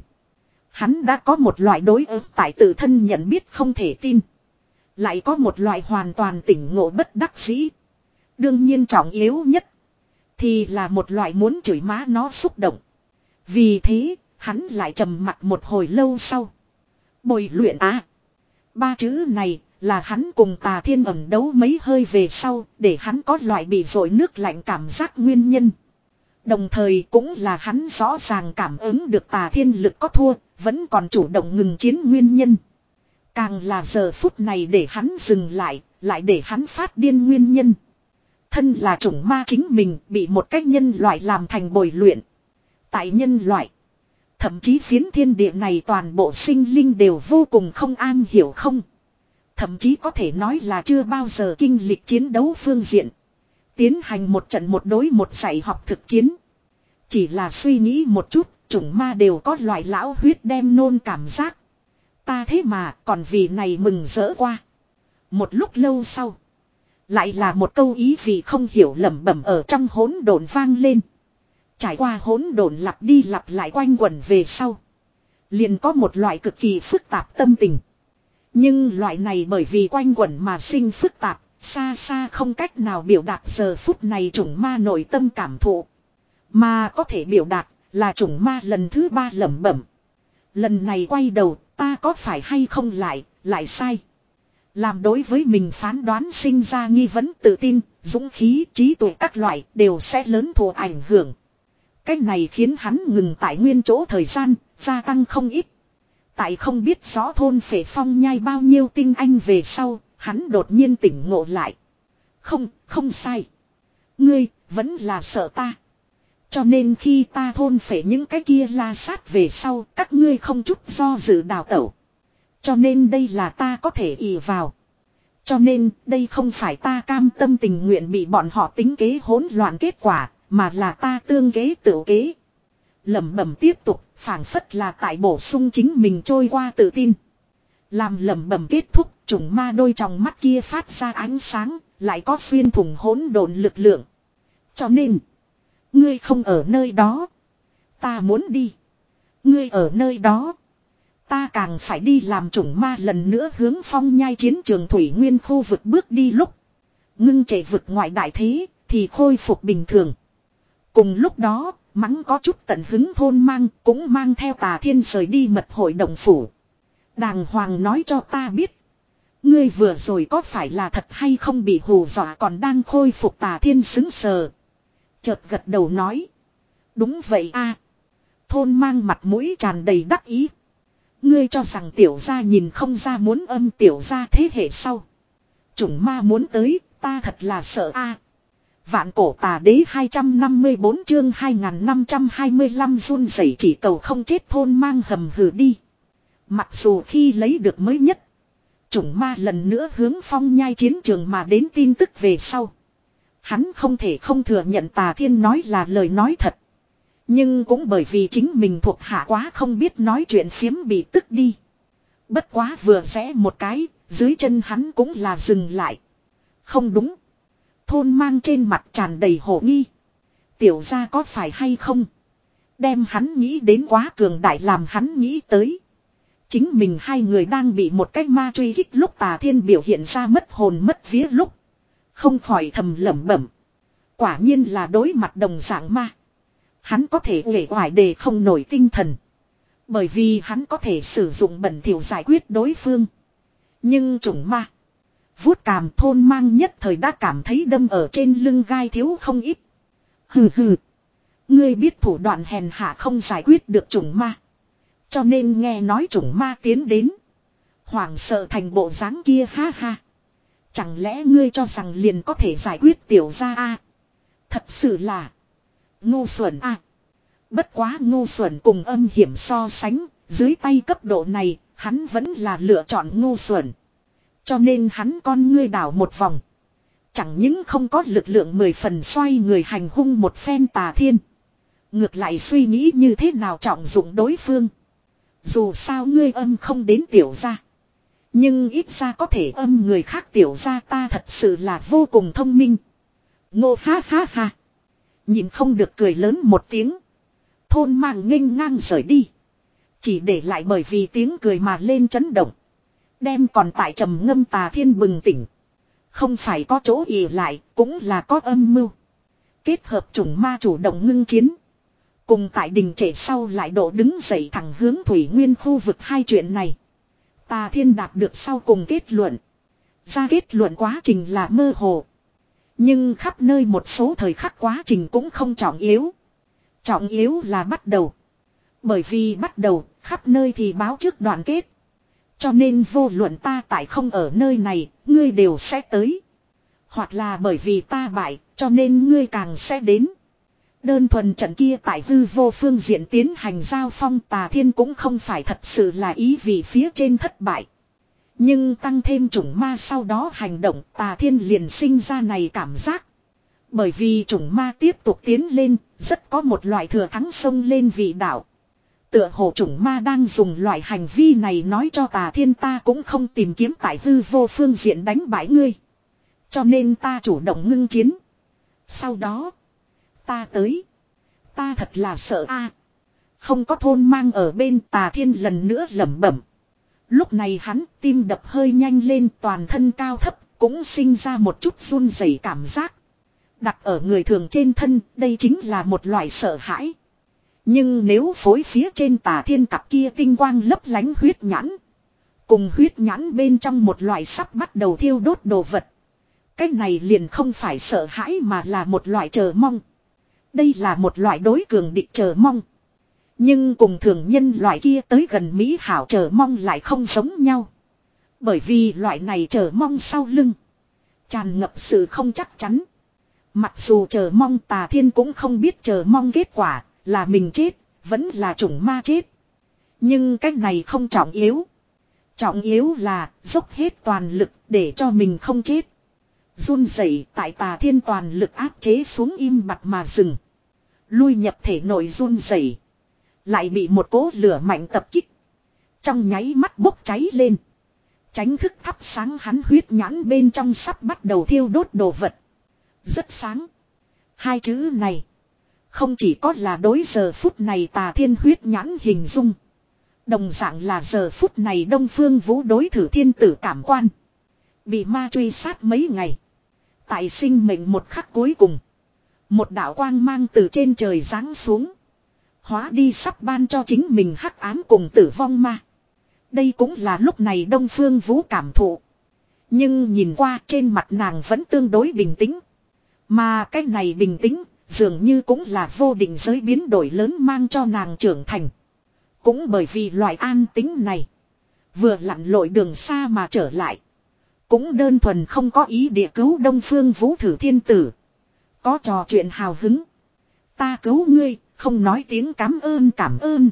Hắn đã có một loại đối ứng tại tự thân nhận biết không thể tin. Lại có một loại hoàn toàn tỉnh ngộ bất đắc dĩ. Đương nhiên trọng yếu nhất. Thì là một loại muốn chửi má nó xúc động. Vì thế, hắn lại trầm mặc một hồi lâu sau. Bồi luyện á. Ba chữ này là hắn cùng Tà Thiên ẩn đấu mấy hơi về sau, để hắn có loại bị dội nước lạnh cảm giác nguyên nhân. Đồng thời cũng là hắn rõ ràng cảm ứng được Tà Thiên lực có thua, vẫn còn chủ động ngừng chiến nguyên nhân. Càng là giờ phút này để hắn dừng lại, lại để hắn phát điên nguyên nhân. Thân là chủng ma chính mình bị một cách nhân loại làm thành bồi luyện. Tại nhân loại, thậm chí phiến thiên địa này toàn bộ sinh linh đều vô cùng không an hiểu không. Thậm chí có thể nói là chưa bao giờ kinh lịch chiến đấu phương diện. Tiến hành một trận một đối một dạy học thực chiến. Chỉ là suy nghĩ một chút, chủng ma đều có loại lão huyết đem nôn cảm giác. Ta thế mà còn vì này mừng rỡ qua. Một lúc lâu sau. Lại là một câu ý vì không hiểu lẩm bẩm ở trong hỗn độn vang lên. Trải qua hỗn độn lặp đi lặp lại quanh quẩn về sau. Liền có một loại cực kỳ phức tạp tâm tình. Nhưng loại này bởi vì quanh quẩn mà sinh phức tạp, xa xa không cách nào biểu đạt giờ phút này chủng ma nội tâm cảm thụ. Mà có thể biểu đạt là chủng ma lần thứ ba lẩm bẩm. Lần này quay đầu, ta có phải hay không lại, lại sai. Làm đối với mình phán đoán sinh ra nghi vấn tự tin, dũng khí, trí tuệ các loại đều sẽ lớn thụ ảnh hưởng. Cái này khiến hắn ngừng tại nguyên chỗ thời gian, gia tăng không ít. Tại không biết rõ thôn Phệ Phong Nhai bao nhiêu tinh anh về sau, hắn đột nhiên tỉnh ngộ lại. Không, không sai. Ngươi, vẫn là sợ ta. Cho nên khi ta thôn phệ những cái kia la sát về sau, các ngươi không chút do dự đào tẩu. Cho nên đây là ta có thể ỷ vào. Cho nên đây không phải ta cam tâm tình nguyện bị bọn họ tính kế hỗn loạn kết quả, mà là ta tương kế tự kế. Lẩm bẩm tiếp tục, phảng phất là tại bổ sung chính mình trôi qua tự tin. Làm lẩm bẩm kết thúc, chủng ma đôi tròng mắt kia phát ra ánh sáng, lại có xuyên thủng hỗn độn lực lượng. Cho nên, ngươi không ở nơi đó, ta muốn đi. Ngươi ở nơi đó, ta càng phải đi. Làm chủng ma lần nữa hướng Phong Nhai chiến trường thủy nguyên khu vực bước đi lúc ngưng trệ vực ngoại đại thế thì khôi phục bình thường. Cùng lúc đó, mắng có chút tận hứng thôn mang cũng mang theo Tà Thiên rời đi mật hội đồng phủ. Đàng hoàng nói cho ta biết, ngươi vừa rồi có phải là thật hay không bị hù dọa còn đang khôi phục. Tà Thiên sững sờ, chợt gật đầu nói, đúng vậy a. Thôn mang mặt mũi tràn đầy đắc ý. Ngươi cho rằng tiểu gia nhìn không ra muốn âm tiểu gia thế hệ sau. Chủng ma muốn tới, ta thật là sợ a. Vạn cổ tà đế hai trăm năm mươi bốn chương hai nghìn năm trăm hai mươi lăm run rẩy chỉ cầu không chết thôn mang hầm hừ đi. Mặc dù khi lấy được mới nhất, chủng ma lần nữa hướng Phong Nhai chiến trường mà đến tin tức về sau, hắn không thể không thừa nhận Tà Thiên nói là lời nói thật. Nhưng cũng bởi vì chính mình thuộc hạ quá không biết nói chuyện phiếm bị tức đi. Bất quá vừa rẽ một cái, dưới chân hắn cũng là dừng lại. Không đúng. Thôn mang trên mặt tràn đầy hổ nghi. Tiểu gia có phải hay không? Đem hắn nghĩ đến quá cường đại làm hắn nghĩ tới. Chính mình hai người đang bị một cái ma truy kích lúc Tà Thiên biểu hiện ra mất hồn mất vía lúc. Không khỏi thầm lẩm bẩm. Quả nhiên là đối mặt đồng dạng ma. Hắn có thể uể oải để không nổi tinh thần. Bởi vì hắn có thể sử dụng bẩn thỉu giải quyết đối phương. Nhưng chủng ma. Vuốt cằm Thôn Mang nhất thời đã cảm thấy đâm ở trên lưng gai thiếu không ít. Hừ hừ. Ngươi biết thủ đoạn hèn hạ không giải quyết được chủng ma. Cho nên nghe nói chủng ma tiến đến. Hoảng sợ thành bộ dáng kia ha ha. Chẳng lẽ ngươi cho rằng liền có thể giải quyết tiểu gia a? Thật sự là ngu xuẩn a. Bất quá ngu xuẩn cùng âm hiểm so sánh, dưới tay cấp độ này, hắn vẫn là lựa chọn ngu xuẩn. Cho nên hắn con ngươi đảo một vòng. Chẳng những không có lực lượng mười phần xoay người hành hung một phen Tà Thiên. Ngược lại suy nghĩ như thế nào trọng dụng đối phương. Dù sao ngươi âm không đến tiểu gia. Nhưng ít ra có thể âm người khác tiểu gia, ta thật sự là vô cùng thông minh. Ngô ha ha ha. Nhìn không được cười lớn một tiếng. Thôn Mang nghênh ngang rời đi. Chỉ để lại bởi vì tiếng cười mà lên chấn động. Đem còn tại trầm ngâm Tà Thiên bừng tỉnh. Không phải có chỗ ỉ lại, cũng là có âm mưu. Kết hợp chủng ma chủ động ngưng chiến. Cùng tại đình trệ sau lại độ đứng dậy thẳng hướng Thủy Nguyên khu vực hai chuyện này. Tà Thiên đạt được sau cùng kết luận. Ra kết luận quá trình là mơ hồ. Nhưng khắp nơi một số thời khắc quá trình cũng không trọng yếu. Trọng yếu là bắt đầu. Bởi vì bắt đầu, khắp nơi thì báo trước đoàn kết. Cho nên vô luận ta tại không ở nơi này, ngươi đều sẽ tới. Hoặc là bởi vì ta bại, cho nên ngươi càng sẽ đến. Đơn thuần trận kia tại hư vô phương diện tiến hành giao phong, Tà Thiên cũng không phải thật sự là ý vì phía trên thất bại. Nhưng tăng thêm chủng ma sau đó hành động, Tà Thiên liền sinh ra này cảm giác. Bởi vì chủng ma tiếp tục tiến lên, rất có một loại thừa thắng sông lên vị đạo. Tựa hồ chủng ma đang dùng loại hành vi này nói cho Tà Thiên ta cũng không tìm kiếm tại hư vô phương diện đánh bại ngươi. Cho nên ta chủ động ngưng chiến. Sau đó, ta tới. Ta thật là sợ a. Không có Thôn Mang ở bên, Tà Thiên lần nữa lẩm bẩm. Lúc này hắn tim đập hơi nhanh lên, toàn thân cao thấp, cũng sinh ra một chút run rẩy cảm giác. Đặt ở người thường trên thân, đây chính là một loại sợ hãi. Nhưng nếu phối phía trên Tà Thiên cặp kia tinh quang lấp lánh huyết nhãn. Cùng huyết nhãn bên trong một loại sắp bắt đầu thiêu đốt đồ vật. Cái này liền không phải sợ hãi mà là một loại chờ mong. Đây là một loại đối cường địch chờ mong. Nhưng cùng thường nhân loại kia tới gần mỹ hảo chờ mong lại không giống nhau. Bởi vì loại này chờ mong sau lưng tràn ngập sự không chắc chắn. Mặc dù chờ mong, Tà Thiên cũng không biết chờ mong kết quả là mình chết, vẫn là chủng ma chết. Nhưng cái này không trọng yếu. Trọng yếu là dốc hết toàn lực để cho mình không chết. Run rẩy tại Tà Thiên toàn lực áp chế xuống im bặt mà dừng. Lui nhập thể nội run rẩy, lại bị một cỗ lửa mạnh tập kích. Trong nháy mắt bốc cháy lên. Tránh thức thắp sáng hắn huyết nhãn bên trong sắp bắt đầu thiêu đốt đồ vật. Rất sáng. Hai chữ này không chỉ có là đối giờ phút này Tà Thiên huyết nhãn hình dung. Đồng dạng là giờ phút này Đông Phương Vũ đối thử thiên tử cảm quan. Bị ma truy sát mấy ngày. Tại sinh mệnh một khắc cuối cùng. Một đạo quang mang từ trên trời giáng xuống. Hóa đi sắp ban cho chính mình hắc ám cùng tử vong ma. Đây cũng là lúc này Đông Phương Vũ cảm thụ. Nhưng nhìn qua trên mặt nàng vẫn tương đối bình tĩnh. Mà cái này bình tĩnh dường như cũng là vô định giới biến đổi lớn mang cho nàng trưởng thành. Cũng bởi vì loại an tính này. Vừa lặn lội đường xa mà trở lại. Cũng đơn thuần không có ý địa cứu Đông Phương Vũ thử thiên tử. Có trò chuyện hào hứng. Ta cứu ngươi, không nói tiếng cảm ơn cảm ơn.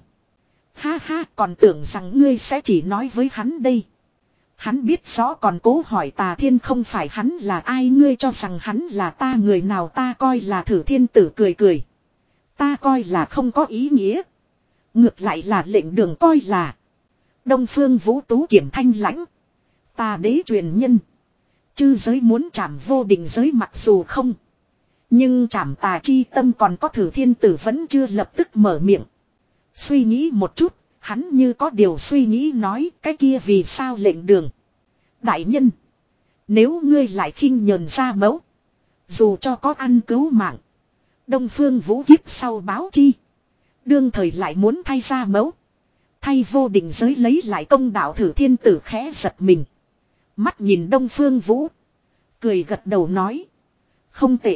Ha ha, còn tưởng rằng ngươi sẽ chỉ nói với hắn đây. Hắn biết rõ còn cố hỏi Tà Thiên không phải hắn là ai, ngươi cho rằng hắn là ta người nào, ta coi là thử thiên tử cười cười. Ta coi là không có ý nghĩa. Ngược lại là lệnh đường coi là. Đông Phương Vũ tú kiểm thanh lãnh. Ta đế truyền nhân. Chư giới muốn chạm vô định giới mặc dù không. Nhưng chạm tà chi tâm còn có thử thiên tử vẫn chưa lập tức mở miệng. Suy nghĩ một chút, hắn như có điều suy nghĩ nói cái kia vì sao lệnh đường. Đại nhân, nếu ngươi lại khinh nhờn ra mẫu. Dù cho có ăn cứu mạng. Đông Phương Vũ kiếp sau báo chi. Đương thời lại muốn thay ra mẫu. Thay vô định giới lấy lại công đạo Thử Thiên Tử khẽ giật mình. Mắt nhìn Đông Phương Vũ. Cười gật đầu nói. Không tệ.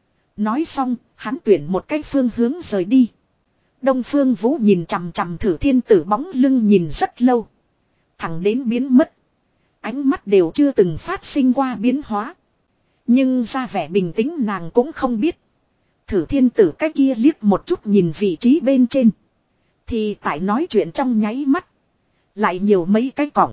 Nói xong, hắn tuyển một cái phương hướng rời đi. Đông Phương Vũ nhìn chằm chằm Thử Thiên Tử bóng lưng nhìn rất lâu. Thẳng đến biến mất. Ánh mắt đều chưa từng phát sinh qua biến hóa. Nhưng ra vẻ bình tĩnh nàng cũng không biết. Thử Thiên Tử cái kia liếc một chút nhìn vị trí bên trên. Thì tại nói chuyện trong nháy mắt. Lại nhiều mấy cái cọng.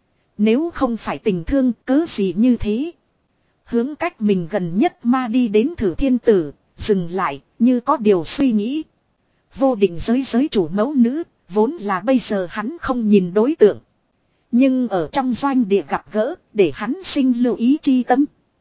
Nếu không phải tình thương cớ gì như thế. Hướng cách mình gần nhất ma đi đến Thử Thiên Tử. Dừng lại như có điều suy nghĩ. Vô định giới giới chủ mẫu nữ. Vốn là bây giờ hắn không nhìn đối tượng. Nhưng ở trong doanh địa gặp gỡ. Để hắn sinh lưu ý chi tâm.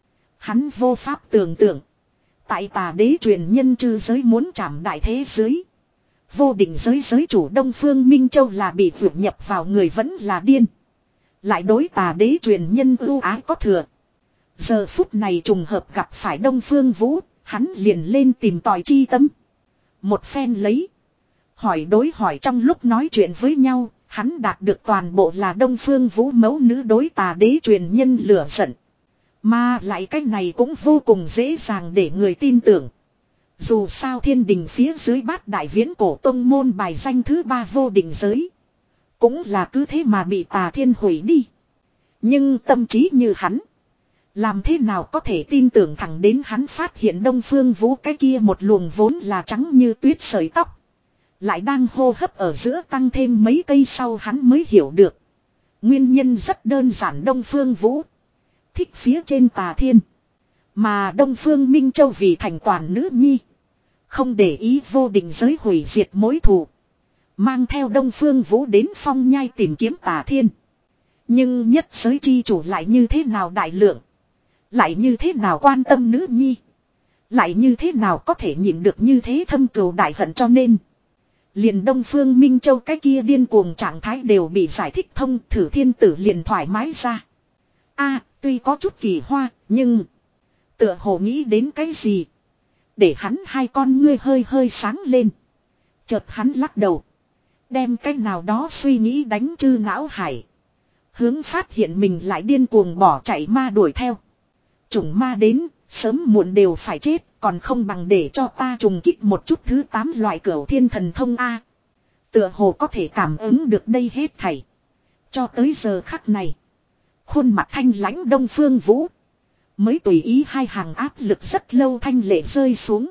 Hắn vô pháp tưởng tượng. Tại tà đế truyền nhân chư giới muốn trảm đại thế giới. Vô định giới giới chủ Đông Phương Minh Châu là bị vượt nhập vào người vẫn là điên. Lại đối tà đế truyền nhân ưu ái có thừa. Giờ phút này trùng hợp gặp phải Đông Phương Vũ. Hắn liền lên tìm tòi chi tâm. Một phen lấy. Hỏi đối hỏi trong lúc nói chuyện với nhau. Hắn đạt được toàn bộ là Đông Phương Vũ mẫu nữ đối tà đế truyền nhân lửa giận. Mà lại cái này cũng vô cùng dễ dàng để người tin tưởng. Dù sao thiên đình phía dưới bát đại viễn cổ tông môn bài danh thứ ba vô định giới. Cũng là cứ thế mà bị tà thiên hủy đi. Nhưng tâm trí như hắn. Làm thế nào có thể tin tưởng thẳng đến hắn phát hiện Đông Phương Vũ cái kia một luồng vốn là trắng như tuyết sợi tóc. Lại đang hô hấp ở giữa tăng thêm mấy cây sau hắn mới hiểu được. Nguyên nhân rất đơn giản Đông Phương Vũ. Thích phía trên tà thiên. Mà Đông Phương Minh Châu vì thành toàn nữ nhi. Không để ý vô định giới hủy diệt mối thù. Mang theo Đông Phương Vũ đến phong nhai tìm kiếm tà thiên. Nhưng nhất giới chi chủ lại như thế nào đại lượng. Lại như thế nào quan tâm nữ nhi. Lại như thế nào có thể nhịn được như thế thâm cừu đại hận cho nên. Liền Đông Phương Minh Châu cái kia điên cuồng trạng thái đều bị giải thích thông. Thử Thiên Tử liền thoải mái ra. A, tuy có chút kỳ hoa, nhưng tựa hồ nghĩ đến cái gì. Để hắn hai con ngươi hơi hơi sáng lên. Chợt hắn lắc đầu. Đem cái nào đó suy nghĩ đánh trư não hải. Hướng phát hiện mình lại điên cuồng bỏ chạy ma đuổi theo. Chủng ma đến, sớm muộn đều phải chết. Còn không bằng để cho ta trùng kích một chút thứ tám loại cửu thiên thần thông A. Tựa hồ có thể cảm ứng được đây hết thảy. Cho tới giờ khắc này. Khuôn mặt thanh lãnh Đông Phương Vũ. Mới tùy ý hai hàng áp lực rất lâu thanh lệ rơi xuống.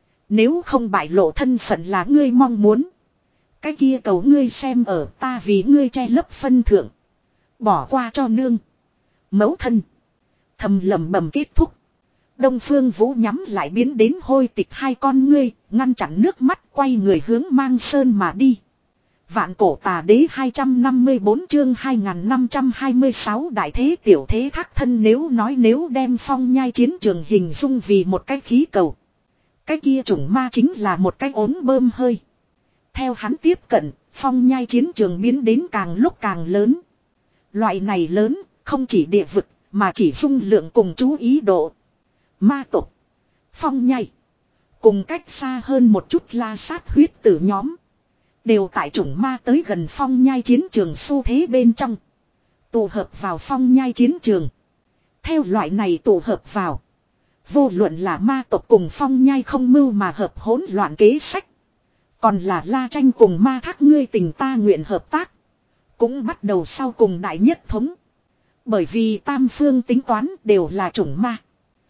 Nếu không bại lộ thân phận là ngươi mong muốn. Cái kia cầu ngươi xem ở ta vì ngươi che lấp phân thượng. Bỏ qua cho nương. Mẫu thân. Thầm lầm bầm kết thúc. Đông Phương Vũ nhắm lại biến đến hôi tịch hai con ngươi. Ngăn chặn nước mắt quay người hướng Mang Sơn mà đi. Vạn cổ tà đế hai trăm năm mươi bốn chương hai nghìn năm trăm hai mươi sáu đại thế tiểu thế thác thân nếu nói nếu đem phong nhai chiến trường hình dung vì một cái khí cầu. Cái kia chủng ma chính là một cái ốm bơm hơi. Theo hắn tiếp cận, phong nhai chiến trường biến đến càng lúc càng lớn. Loại này lớn, không chỉ địa vực, mà chỉ dung lượng cùng chú ý độ. Ma tộc, phong nhai, cùng cách xa hơn một chút la sát huyết tử nhóm. Đều tại chủng ma tới gần phong nhai chiến trường xu thế bên trong. Tụ hợp vào phong nhai chiến trường. Theo loại này tụ hợp vào. Vô luận là ma tộc cùng phong nhai không mưu mà hợp hỗn loạn kế sách. Còn là la tranh cùng ma thác ngươi tình ta nguyện hợp tác. Cũng bắt đầu sau cùng đại nhất thống. Bởi vì tam phương tính toán đều là chủng ma.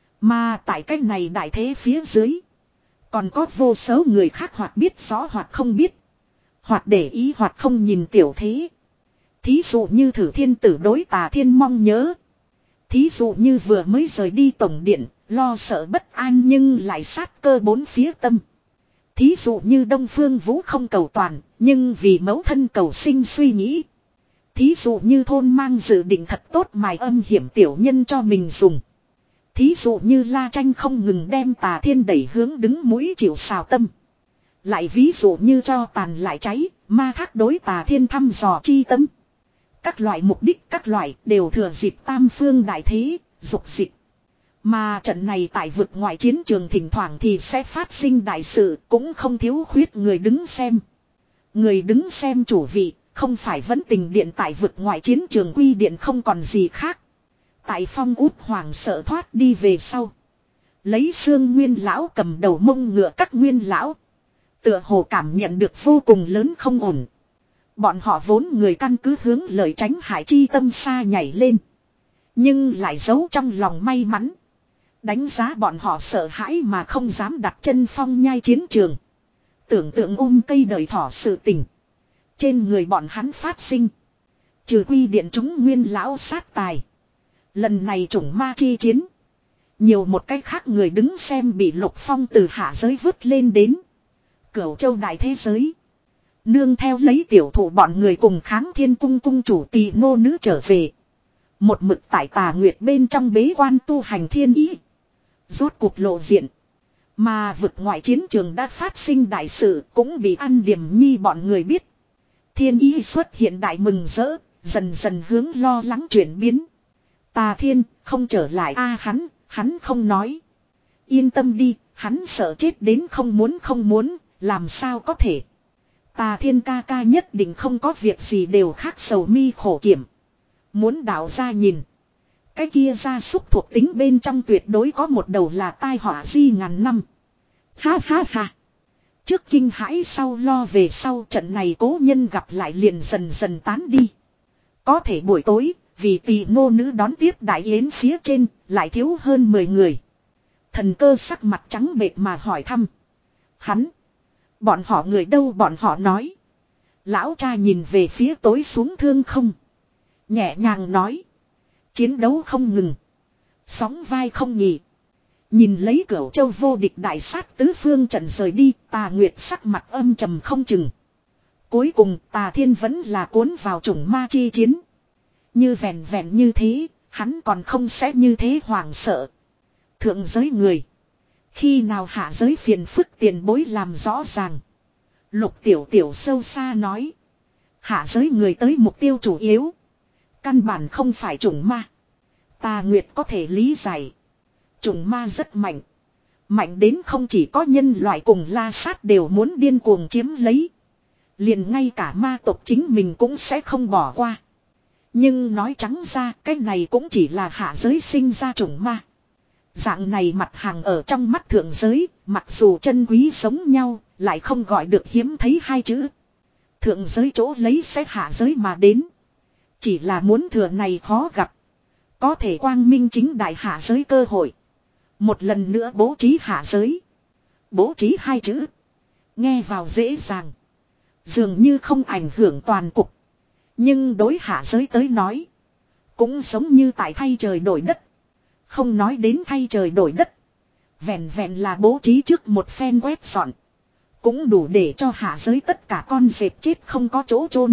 Mà tại cách này đại thế phía dưới. Còn có vô số người khác hoặc biết rõ hoặc không biết. Hoặc để ý hoặc không nhìn tiểu thế. Thí dụ như Thử Thiên Tử đối tà thiên mong nhớ. Thí dụ như vừa mới rời đi tổng điện, lo sợ bất an nhưng lại sát cơ bốn phía tâm. Thí dụ như Đông Phương Vũ không cầu toàn, nhưng vì mẫu thân cầu sinh suy nghĩ. Thí dụ như thôn mang dự định thật tốt mài âm hiểm tiểu nhân cho mình dùng. Thí dụ như La Tranh không ngừng đem tà thiên đẩy hướng đứng mũi chịu sào tâm. Lại ví dụ như cho tàn lại cháy, ma thác đối tà thiên thăm dò chi tâm. Các loại mục đích các loại đều thừa dịp tam phương đại thế, dục dịch. Mà trận này tại vực ngoại chiến trường thỉnh thoảng thì sẽ phát sinh đại sự, cũng không thiếu khuyết người đứng xem. Người đứng xem chủ vị, không phải vẫn tình điện tại vực ngoại chiến trường quy điện không còn gì khác. Tại Phong Út hoàng sợ thoát đi về sau. Lấy xương nguyên lão cầm đầu mông ngựa các nguyên lão. Tựa hồ cảm nhận được vô cùng lớn không ổn. Bọn họ vốn người căn cứ hướng lời tránh hại chi tâm xa nhảy lên. Nhưng lại giấu trong lòng may mắn. Đánh giá bọn họ sợ hãi mà không dám đặt chân phong nhai chiến trường. Tưởng tượng ôm cây đời thỏ sự tình. Trên người bọn hắn phát sinh. Trừ quy điện chúng nguyên lão sát tài. Lần này chủng ma chi chiến. Nhiều một cách khác người đứng xem bị Lục Phong từ hạ giới vứt lên đến. Cửu châu đại thế giới. Nương theo lấy tiểu thủ bọn người cùng kháng thiên cung cung chủ tỳ nô nữ trở về. Một mực tại Tà Nguyệt bên trong bế quan tu hành thiên ý. Rốt cuộc lộ diện. Mà vực ngoại chiến trường đã phát sinh đại sự cũng bị An Điểm Nhi bọn người biết. Thiên ý xuất hiện đại mừng rỡ, dần dần hướng lo lắng chuyển biến. Tà Thiên không trở lại a hắn, hắn không nói. Yên tâm đi, hắn sợ chết đến không muốn không muốn, làm sao có thể. Tà Thiên ca ca nhất định không có việc gì đều khác sầu mi khổ kiểm. Muốn đạo ra nhìn. Cái kia gia súc thuộc tính bên trong tuyệt đối có một đầu là tai họa di ngàn năm. Ha ha ha. Trước kinh hãi sau lo về sau trận này cố nhân gặp lại liền dần dần tán đi. Có thể buổi tối, vì tỳ nô nữ đón tiếp đại yến phía trên, lại thiếu hơn mười người. Thần cơ sắc mặt trắng bệch mà hỏi thăm. Hắn. Bọn họ người đâu bọn họ nói. Lão cha nhìn về phía tối xuống thương không. Nhẹ nhàng nói. Chiến đấu không ngừng. Sóng vai không nghỉ. Nhìn lấy Cửu Châu vô địch đại sát tứ phương trận rời đi, Tà Nguyệt sắc mặt âm trầm không chừng. Cuối cùng Tà Thiên vẫn là cuốn vào chủng ma chi chiến. Như vẹn vẹn như thế, hắn còn không sẽ như thế hoảng sợ. Thượng giới người. Khi nào hạ giới phiền phức tiền bối làm rõ ràng. Lục Tiểu Tiểu sâu xa nói. Hạ giới người tới mục tiêu chủ yếu. Căn bản không phải chủng ma. Tà Nguyệt có thể lý giải. Chủng ma rất mạnh. Mạnh đến không chỉ có nhân loại cùng la sát đều muốn điên cuồng chiếm lấy. Liền ngay cả ma tộc chính mình cũng sẽ không bỏ qua. Nhưng nói trắng ra cái này cũng chỉ là hạ giới sinh ra chủng ma. Dạng này mặt hàng ở trong mắt thượng giới, mặc dù chân quý giống nhau, lại không gọi được hiếm thấy hai chữ. Thượng giới chỗ lấy sẽ hạ giới mà đến. Chỉ là muốn thừa này khó gặp. Có thể quang minh chính đại hạ giới cơ hội. Một lần nữa bố trí hạ giới. Bố trí hai chữ. Nghe vào dễ dàng. Dường như không ảnh hưởng toàn cục. Nhưng đối hạ giới tới nói. Cũng giống như tại thay trời đổi đất. Không nói đến thay trời đổi đất. Vẹn vẹn là bố trí trước một phen quét dọn. Cũng đủ để cho hạ giới tất cả con dẹp chết không có chỗ chôn.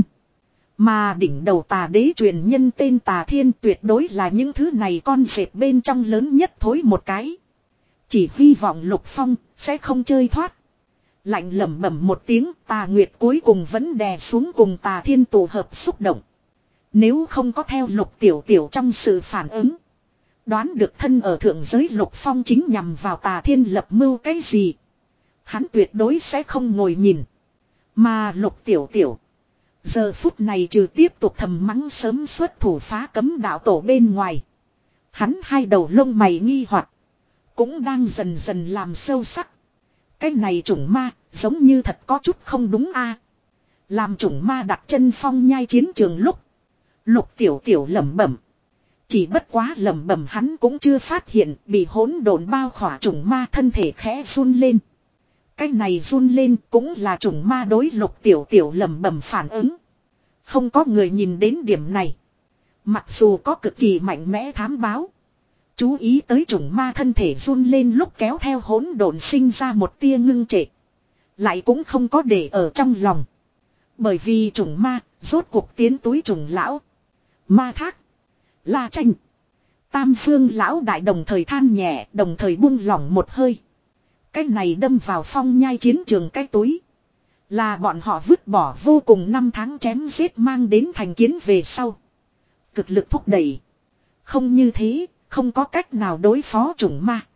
Mà đỉnh đầu tà đế truyền nhân tên Tà Thiên tuyệt đối là những thứ này con dẹp bên trong lớn nhất thối một cái. Chỉ hy vọng Lục Phong sẽ không chơi thoát. Lạnh lẩm bẩm một tiếng, Tà Nguyệt cuối cùng vẫn đè xuống cùng Tà Thiên tụ hợp xúc động. Nếu không có theo Lục Tiểu Tiểu trong sự phản ứng. Đoán được thân ở thượng giới Lục Phong chính nhằm vào Tà Thiên lập mưu cái gì. Hắn tuyệt đối sẽ không ngồi nhìn. Mà Lục Tiểu Tiểu. Giờ phút này trừ tiếp tục thầm mắng sớm xuất thủ phá cấm đạo tổ bên ngoài. Hắn hai đầu lông mày nghi hoặc cũng đang dần dần làm sâu sắc. Cái này chủng ma giống như thật có chút không đúng a. Làm chủng ma đặt chân phong nhai chiến trường lúc. Lục Tiểu Tiểu lẩm bẩm. Chỉ bất quá lẩm bẩm hắn cũng chưa phát hiện bị hỗn độn bao khỏa chủng ma thân thể khẽ run lên. Cái này run lên cũng là chủng ma đối Lục Tiểu Tiểu lẩm bẩm phản ứng. Không có người nhìn đến điểm này. Mặc dù có cực kỳ mạnh mẽ thám báo. Chú ý tới chủng ma thân thể run lên lúc kéo theo hỗn độn sinh ra một tia ngưng trệ. Lại cũng không có để ở trong lòng. Bởi vì chủng ma rốt cuộc tiến túi chủng lão. Ma Thác. La Tranh. Tam phương lão đại đồng thời than nhẹ đồng thời buông lỏng một hơi. Cái này đâm vào phong nhai chiến trường cái túi. Là bọn họ vứt bỏ vô cùng năm tháng chém giết mang đến thành kiến về sau. Cực lực thúc đẩy. Không như thế, không có cách nào đối phó chủng ma.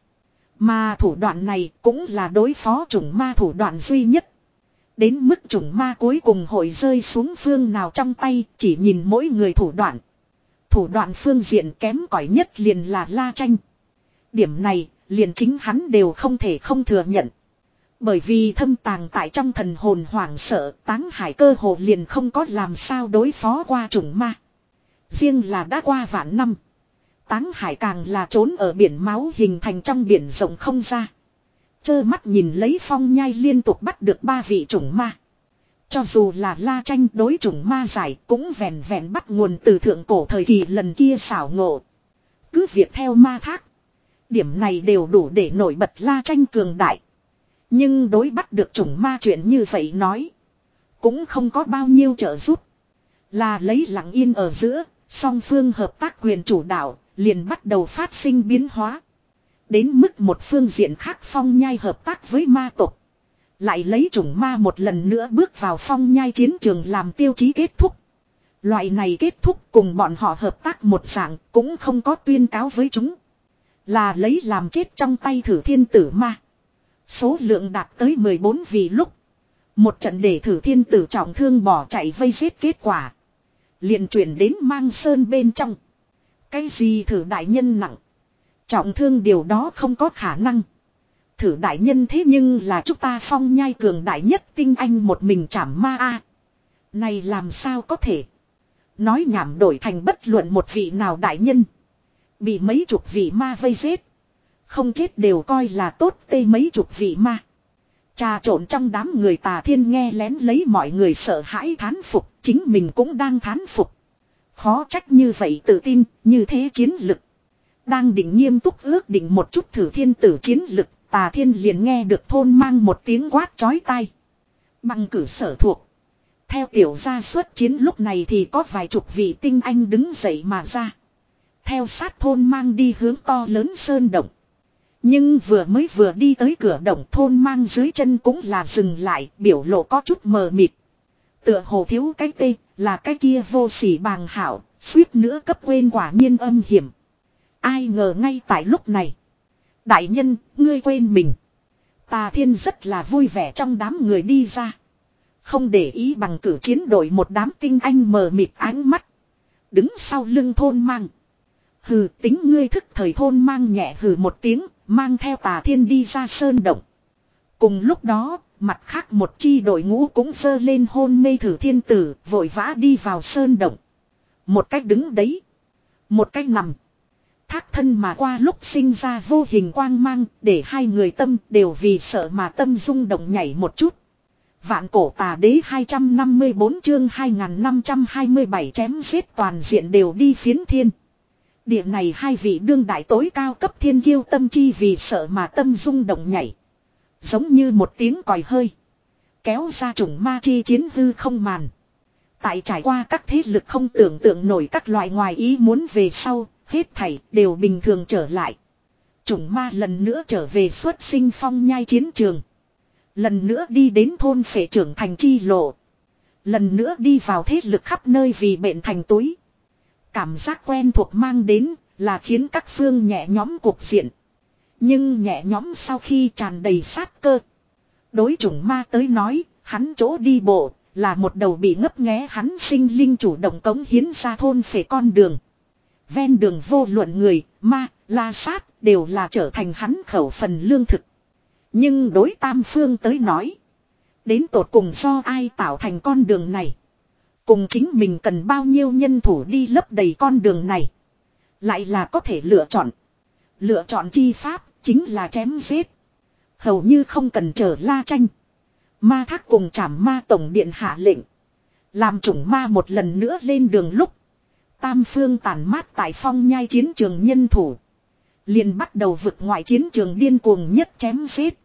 Mà thủ đoạn này cũng là đối phó chủng ma thủ đoạn duy nhất. Đến mức chủng ma cuối cùng hội rơi xuống phương nào trong tay, chỉ nhìn mỗi người thủ đoạn. Thủ đoạn phương diện kém cỏi nhất liền là La Tranh. Điểm này, liền chính hắn đều không thể không thừa nhận. Bởi vì thâm tàng tại trong thần hồn hoảng sợ, Táng Hải cơ hồ liền không có làm sao đối phó qua chủng ma. Riêng là đã qua vạn năm. Táng Hải càng là trốn ở biển máu hình thành trong biển rộng không ra. Chơ mắt nhìn lấy Phong Nhai liên tục bắt được ba vị chủng ma. Cho dù là La Tranh đối chủng ma giải cũng vẹn vẹn bắt nguồn từ thượng cổ thời kỳ lần kia xảo ngộ. Cứ việc theo ma thác. Điểm này đều đủ để nổi bật La Tranh cường đại. Nhưng đối bắt được chủng ma chuyện như vậy nói. Cũng không có bao nhiêu trợ giúp. Là lấy lặng yên ở giữa, song phương hợp tác quyền chủ đạo, liền bắt đầu phát sinh biến hóa. Đến mức một phương diện khác Phong Nhai hợp tác với ma tộc. Lại lấy chủng ma một lần nữa bước vào Phong Nhai chiến trường làm tiêu chí kết thúc. Loại này kết thúc cùng bọn họ hợp tác một dạng cũng không có tuyên cáo với chúng. Là lấy làm chết trong tay Thử Thiên Tử ma. Số lượng đạt tới mười bốn vị lúc. Một trận để Thử Thiên Tử trọng thương bỏ chạy vây giết kết quả. Liền chuyển đến Mang Sơn bên trong. Cái gì Thử đại nhân nặng. Trọng thương điều đó không có khả năng. Thử đại nhân thế nhưng là chúng ta Phong Nhai cường đại nhất tinh anh một mình chảm ma a. Này làm sao có thể. Nói nhảm đổi thành bất luận một vị nào đại nhân. Bị mấy chục vị ma vây giết. Không chết đều coi là tốt tê mấy chục vị ma. Trà trộn trong đám người Tà Thiên nghe lén lấy mọi người sợ hãi thán phục. Chính mình cũng đang thán phục. Khó trách như vậy tự tin, như thế chiến lực. Đang định nghiêm túc ước định một chút Thử Thiên Tử chiến lực. Tà Thiên liền nghe được thôn mang một tiếng quát chói tai. Bằng cử sở thuộc. Theo tiểu gia xuất chiến lúc này thì có vài chục vị tinh anh đứng dậy mà ra. Theo sát thôn mang đi hướng to lớn sơn động. Nhưng vừa mới vừa đi tới cửa động thôn mang dưới chân cũng là dừng lại, biểu lộ có chút mờ mịt. Tựa hồ thiếu cái tê, là cái kia vô sỉ bàng hảo, suýt nữa cấp quên quả nhiên âm hiểm. Ai ngờ ngay tại lúc này. Đại nhân, ngươi quên mình. Tà Thiên rất là vui vẻ trong đám người đi ra. Không để ý bằng cử chiến đội một đám tinh anh mờ mịt ánh mắt. Đứng sau lưng thôn mang. Hừ tính ngươi thức thời thôn mang nhẹ hừ một tiếng, mang theo Tà Thiên đi ra sơn động. Cùng lúc đó, mặt khác một chi đội ngũ cũng dơ lên hôn mê Thử Thiên Tử, vội vã đi vào sơn động. Một cách đứng đấy. Một cách nằm. Thác thân mà qua lúc sinh ra vô hình quang mang, để hai người tâm đều vì sợ mà tâm rung động nhảy một chút. Vạn cổ tà đế hai trăm năm mươi bốn chương hai nghìn năm trăm hai mươi bảy chém giết toàn diện đều đi phiến thiên. Địa này hai vị đương đại tối cao cấp thiên kiêu tâm chi vì sợ mà tâm rung động nhảy. Giống như một tiếng còi hơi. Kéo ra chủng ma chi chiến hư không màn. Tại trải qua các thế lực không tưởng tượng nổi các loại ngoài ý muốn về sau, hết thảy đều bình thường trở lại. Chủng ma lần nữa trở về xuất sinh Phong Nhai chiến trường. Lần nữa đi đến thôn phệ trưởng thành chi lộ. Lần nữa đi vào thế lực khắp nơi vì bệnh thành túi. Cảm giác quen thuộc mang đến là khiến các phương nhẹ nhóm cuộc diện. Nhưng nhẹ nhóm sau khi tràn đầy sát cơ. Đối chủng ma tới nói, hắn chỗ đi bộ là một đầu bị ngấp nghé hắn sinh linh chủ động cống hiến ra thôn phệ con đường. Ven đường vô luận người, ma, la sát đều là trở thành hắn khẩu phần lương thực. Nhưng đối tam phương tới nói. Đến tột cùng do ai tạo thành con đường này. Cùng chính mình cần bao nhiêu nhân thủ đi lấp đầy con đường này. Lại là có thể lựa chọn. Lựa chọn chi pháp chính là chém giết. Hầu như không cần chờ La Tranh. Ma thác cùng trảm ma tổng điện hạ lệnh. Làm chủng ma một lần nữa lên đường lúc. Tam phương tàn mát tại Phong Nhai chiến trường nhân thủ. Liền bắt đầu vực ngoại chiến trường điên cuồng nhất chém giết.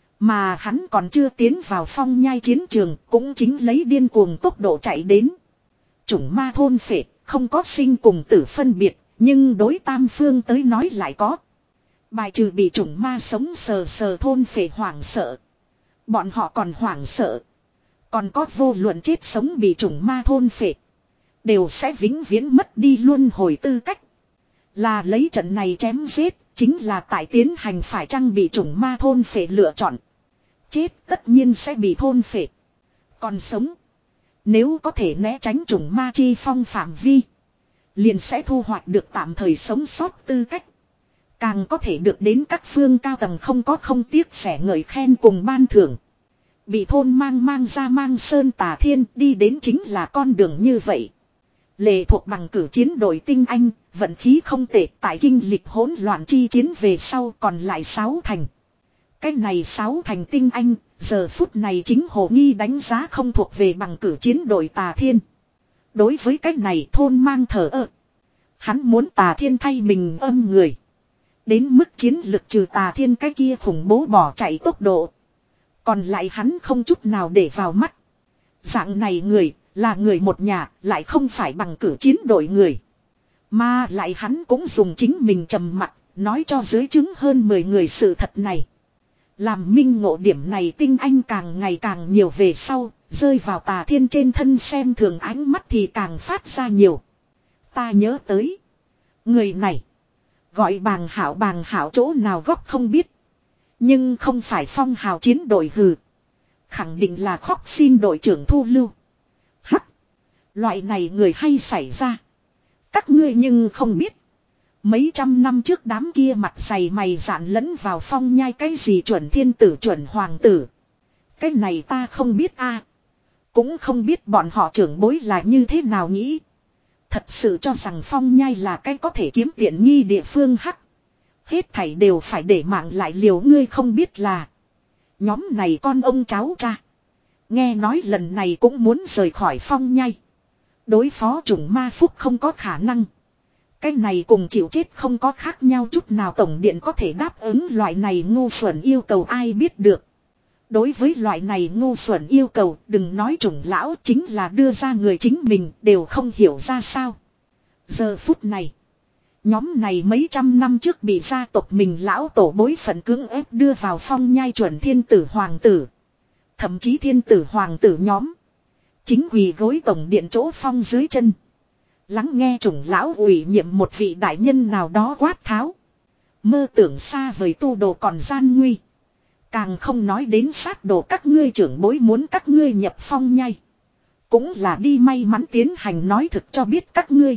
Mà hắn còn chưa tiến vào Phong Nhai chiến trường cũng chính lấy điên cuồng tốc độ chạy đến. Chủng ma thôn phệ không có sinh cùng tử phân biệt, nhưng đối tam phương tới nói lại có. Bài trừ bị chủng ma sống sờ sờ thôn phệ hoảng sợ. Bọn họ còn hoảng sợ. Còn có vô luận chết sống bị chủng ma thôn phệ. Đều sẽ vĩnh viễn mất đi luân hồi tư cách. Là lấy trận này chém giết, chính là tại tiến hành phải chăng bị chủng ma thôn phệ lựa chọn. Chết tất nhiên sẽ bị thôn phệ. Còn sống, nếu có thể né tránh chủng ma chi phong phạm vi, liền sẽ thu hoạch được tạm thời sống sót tư cách. Càng có thể được đến các phương cao tầng không có không tiếc sẻ ngợi khen cùng ban thưởng. Bị thôn mang mang ra mang sơn tà thiên đi đến chính là con đường như vậy. Lệ thuộc bằng cử chiến đội tinh anh, vận khí không tệ tại kinh lịch hỗn loạn chi chiến về sau còn lại sáu thành. Cái này sáu thành tinh anh, giờ phút này chính Hồ Nghi đánh giá không thuộc về bằng cử chiến đội tà thiên. Đối với cái này thôn mang thở ơ. Hắn muốn tà thiên thay mình âm người. Đến mức chiến lực trừ tà thiên cái kia khủng bố bỏ chạy tốc độ. Còn lại hắn không chút nào để vào mắt. Dạng này người, là người một nhà, lại không phải bằng cử chiến đội người. Mà lại hắn cũng dùng chính mình trầm mặc, nói cho dưới chứng hơn mười người sự thật này. Làm minh ngộ điểm này tinh anh càng ngày càng nhiều về sau, rơi vào tà thiên trên thân xem thường ánh mắt thì càng phát ra nhiều. Ta nhớ tới. Người này. Gọi bàng hảo bàng hảo chỗ nào góc không biết. Nhưng không phải phong hào chiến đội hừ. Khẳng định là khóc xin đội trưởng thu lưu. Hắc. Loại này người hay xảy ra. Các ngươi nhưng không biết. Mấy trăm năm trước đám kia mặt dày mày dạn lẫn vào phong nhai cái gì chuẩn thiên tử chuẩn hoàng tử. Cái này ta không biết a. Cũng không biết bọn họ trưởng bối là như thế nào nghĩ. Thật sự cho rằng phong nhai là cái có thể kiếm tiện nghi địa phương hắc. Hết thảy đều phải để mạng lại liều ngươi không biết là. Nhóm này con ông cháu cha. Nghe nói lần này cũng muốn rời khỏi phong nhai. Đối phó chủng ma phúc không có khả năng. Cái này cùng chịu chết không có khác nhau chút nào tổng điện có thể đáp ứng loại này ngu xuẩn yêu cầu ai biết được. Đối với loại này ngu xuẩn yêu cầu đừng nói chủng lão chính là đưa ra người chính mình đều không hiểu ra sao. Giờ phút này. Nhóm này mấy trăm năm trước bị gia tộc mình lão tổ bối phận cưỡng ép đưa vào phong nhai chuẩn thiên tử hoàng tử. Thậm chí thiên tử hoàng tử nhóm. Chính quỳ gối tổng điện chỗ phong dưới chân. Lắng nghe chủng lão ủy nhiệm một vị đại nhân nào đó quát tháo. Mơ tưởng xa vời tu đồ còn gian nguy. Càng không nói đến sát đồ các ngươi trưởng bối muốn các ngươi nhập phong nhai. Cũng là đi may mắn tiến hành nói thực cho biết các ngươi.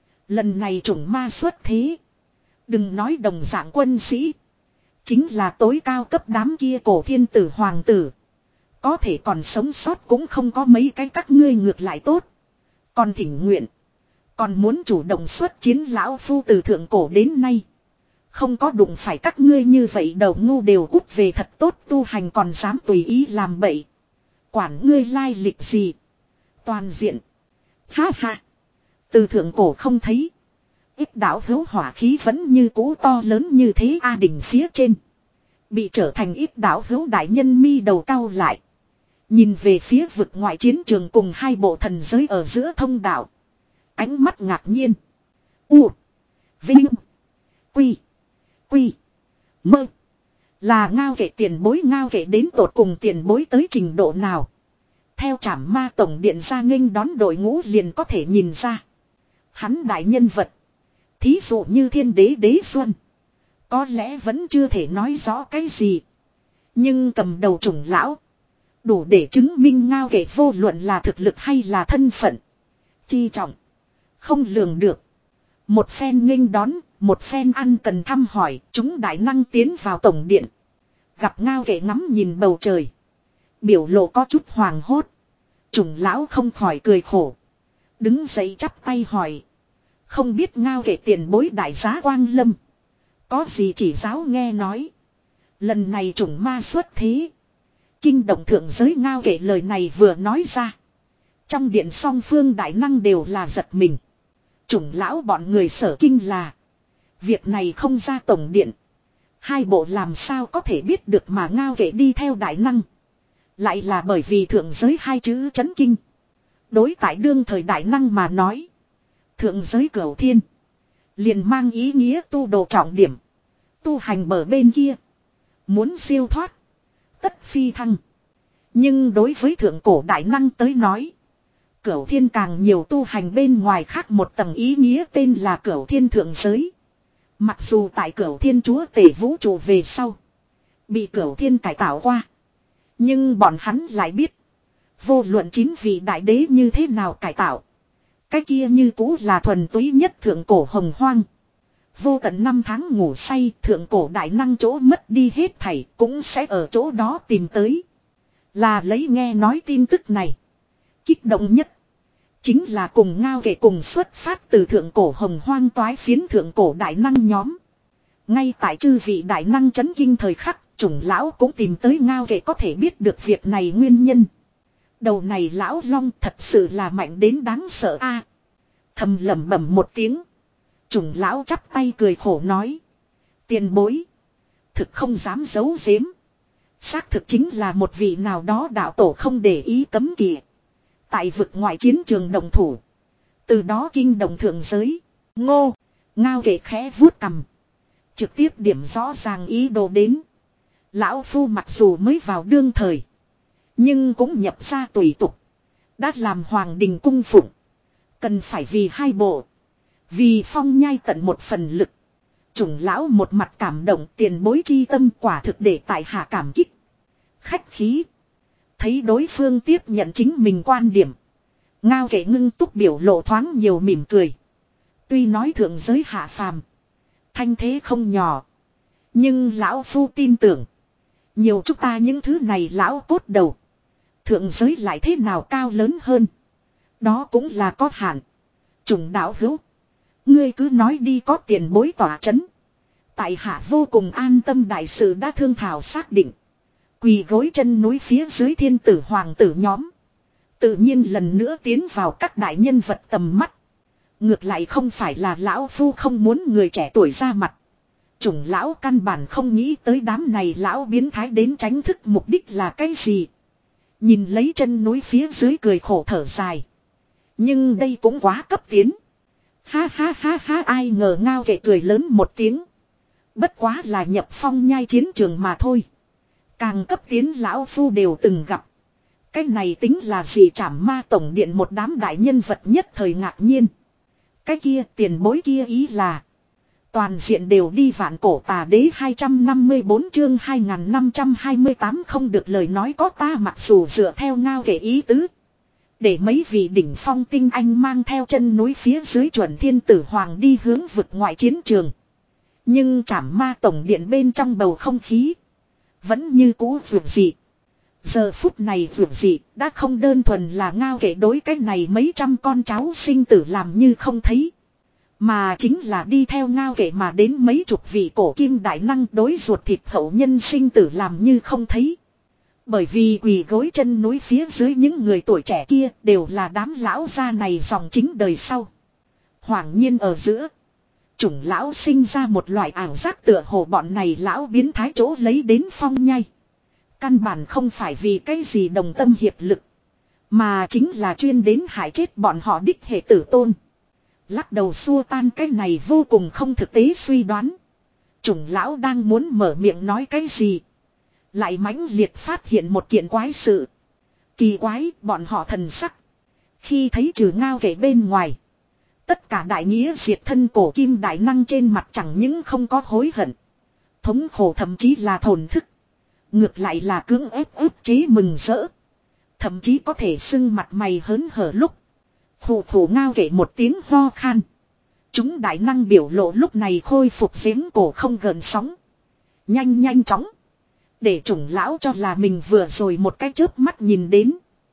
Lần này chủng ma xuất thế. Đừng nói đồng dạng quân sĩ. Chính là tối cao cấp đám kia cổ thiên tử hoàng tử. Có thể còn sống sót cũng không có mấy cái các ngươi ngược lại tốt. Còn thỉnh nguyện. Còn muốn chủ động xuất chiến lão phu từ thượng cổ đến nay. Không có đụng phải các ngươi như vậy đầu ngu đều cút về thật tốt tu hành còn dám tùy ý làm bậy. Quản ngươi lai lịch gì. Toàn diện. Ha ha. Từ thượng cổ không thấy. Ít đảo hữu hỏa khí vẫn như cũ to lớn như thế A đỉnh phía trên. Bị trở thành ít đảo hữu đại nhân mi đầu cao lại. Nhìn về phía vực ngoại chiến trường cùng hai bộ thần giới ở giữa thông đạo. Ánh mắt ngạc nhiên. U. Vinh. Quy. Quy. Mơ. Là ngao kệ tiền bối ngao kệ đến tột cùng tiền bối tới trình độ nào. Theo trảm ma tổng điện ra nghênh đón đội ngũ liền có thể nhìn ra. Hắn đại nhân vật. Thí dụ như thiên đế đế xuân. Có lẽ vẫn chưa thể nói rõ cái gì. Nhưng cầm đầu chủng lão. Đủ để chứng minh ngao kệ vô luận là thực lực hay là thân phận. Chi trọng. Không lường được. Một phen nghênh đón. Một phen ăn cần thăm hỏi. Chúng đại năng tiến vào tổng điện. Gặp ngao kệ ngắm nhìn bầu trời. Biểu lộ có chút hoàng hốt. Chủng lão không khỏi cười khổ. Đứng dậy chắp tay hỏi. Không biết ngao kệ tiền bối đại giá quang lâm. Có gì chỉ giáo nghe nói. Lần này chủng ma xuất thế. Kinh động thượng giới ngao kệ lời này vừa nói ra. Trong điện song phương đại năng đều là giật mình. Chủng lão bọn người sở kinh là. Việc này không ra tổng điện. Hai bộ làm sao có thể biết được mà ngao kệ đi theo đại năng. Lại là bởi vì thượng giới hai chữ chấn kinh. Đối tại đương thời đại năng mà nói. Thượng giới cửu thiên. Liền mang ý nghĩa tu đồ trọng điểm. Tu hành bờ bên kia. Muốn siêu thoát. Tất phi thăng. Nhưng đối với thượng cổ đại năng tới nói. Cửu thiên càng nhiều tu hành bên ngoài khác một tầng ý nghĩa tên là cửu thiên thượng giới. Mặc dù tại Cửu Thiên Chúa Tể vũ trụ về sau. Bị Cửu Thiên cải tạo qua. Nhưng bọn hắn lại biết. Vô luận chín vị đại đế như thế nào cải tạo. Cái kia như cũ là thuần túy nhất thượng cổ hồng hoang. Vô tận năm tháng ngủ say, thượng cổ đại năng chỗ mất đi hết thảy cũng sẽ ở chỗ đó tìm tới. Là lấy nghe nói tin tức này. Kích động nhất. Chính là cùng Ngao Kệ cùng xuất phát từ thượng cổ hồng hoang toái phiến thượng cổ đại năng nhóm. Ngay tại chư vị đại năng chấn kinh thời khắc, chủng lão cũng tìm tới Ngao Kệ có thể biết được việc này nguyên nhân. Đầu này lão long thật sự là mạnh đến đáng sợ a. Thầm lẩm bẩm một tiếng. Chủng lão chắp tay cười khổ nói. Tiền bối. Thực không dám giấu giếm. Xác thực chính là một vị nào đó đạo tổ không để ý cấm kỵ. Tại vực ngoại chiến trường đồng thủ. Từ đó kinh động thượng giới. Ngô. Ngao Kệ khẽ vuốt cằm. Trực tiếp điểm rõ ràng ý đồ đến. Lão phu mặc dù mới vào đương thời. Nhưng cũng nhập ra tùy tục. Đã làm hoàng đình cung phụng. Cần phải vì hai bộ. Vì phong nhai tận một phần lực. Chủng lão một mặt cảm động tiền bối chi tâm quả thực để tại hạ cảm kích. Khách khí. Thấy đối phương tiếp nhận chính mình quan điểm. Ngao Kệ ngưng túc biểu lộ thoáng nhiều mỉm cười. Tuy nói thượng giới hạ phàm. Thanh thế không nhỏ. Nhưng lão phu tin tưởng. Nhiều chúng ta những thứ này lão cốt đầu. Thượng giới lại thế nào cao lớn hơn. Đó cũng là có hạn. Chủng đạo hữu. Ngươi cứ nói đi có tiền bối tỏa chấn. Tại hạ vô cùng an tâm đại sự đã thương thảo xác định. Quỳ gối chân núi phía dưới thiên tử hoàng tử nhóm. Tự nhiên lần nữa tiến vào các đại nhân vật tầm mắt. Ngược lại không phải là lão phu không muốn người trẻ tuổi ra mặt. Chủng lão căn bản không nghĩ tới đám này lão biến thái đến tránh thức mục đích là cái gì. Nhìn lấy chân núi phía dưới cười khổ thở dài. Nhưng đây cũng quá cấp tiến. Ha ha ha ha ai ngờ Ngao Kệ cười lớn một tiếng. Bất quá là nhập phong nhai chiến trường mà thôi. Càng cấp tiến lão phu đều từng gặp. Cái này tính là gì Trảm Ma tổng điện một đám đại nhân vật nhất thời ngạc nhiên. Cái kia tiền bối kia ý là. Toàn diện đều đi vạn cổ tà đế hai trăm năm mươi bốn chương hai nghìn năm trăm hai mươi tám không được lời nói có ta mặc dù dựa theo Ngao Kệ ý tứ. Để mấy vị đỉnh phong tinh anh mang theo chân núi phía dưới chuẩn thiên tử hoàng đi hướng vực ngoại chiến trường. Nhưng Trảm Ma tổng điện bên trong bầu không khí. Vẫn như cũ vượt dị. Giờ phút này vượt dị đã không đơn thuần là Ngao Kệ đối cái này mấy trăm con cháu sinh tử làm như không thấy. Mà chính là đi theo Ngao Kệ mà đến mấy chục vị cổ kim đại năng đối ruột thịt hậu nhân sinh tử làm như không thấy. Bởi vì quỳ gối chân núi phía dưới những người tuổi trẻ kia đều là đám lão gia này dòng chính đời sau. Hoàng nhiên ở giữa. Chủng lão sinh ra một loại ảo giác tựa hồ bọn này lão biến thái chỗ lấy đến phong nhai. Căn bản không phải vì cái gì đồng tâm hiệp lực. Mà chính là chuyên đến hại chết bọn họ đích hệ tử tôn. Lắc đầu xua tan cái này vô cùng không thực tế suy đoán. Chủng lão đang muốn mở miệng nói cái gì. Lại mãnh liệt phát hiện một kiện quái sự. Kỳ quái bọn họ thần sắc. Khi thấy trừ Ngao Kệ bên ngoài. Tất cả đại nghĩa diệt thân cổ kim đại năng trên mặt chẳng những không có hối hận. Thống khổ thậm chí là thổn thức. Ngược lại là cưỡng ép ức chế mừng rỡ. Thậm chí có thể sưng mặt mày hớn hở lúc. Khổ khổ Ngao Kệ một tiếng ho khan. Chúng đại năng biểu lộ lúc này khôi phục giếng cổ không gần sóng. Nhanh nhanh chóng. Để chủng lão cho là mình vừa rồi một cái chớp mắt nhìn đến.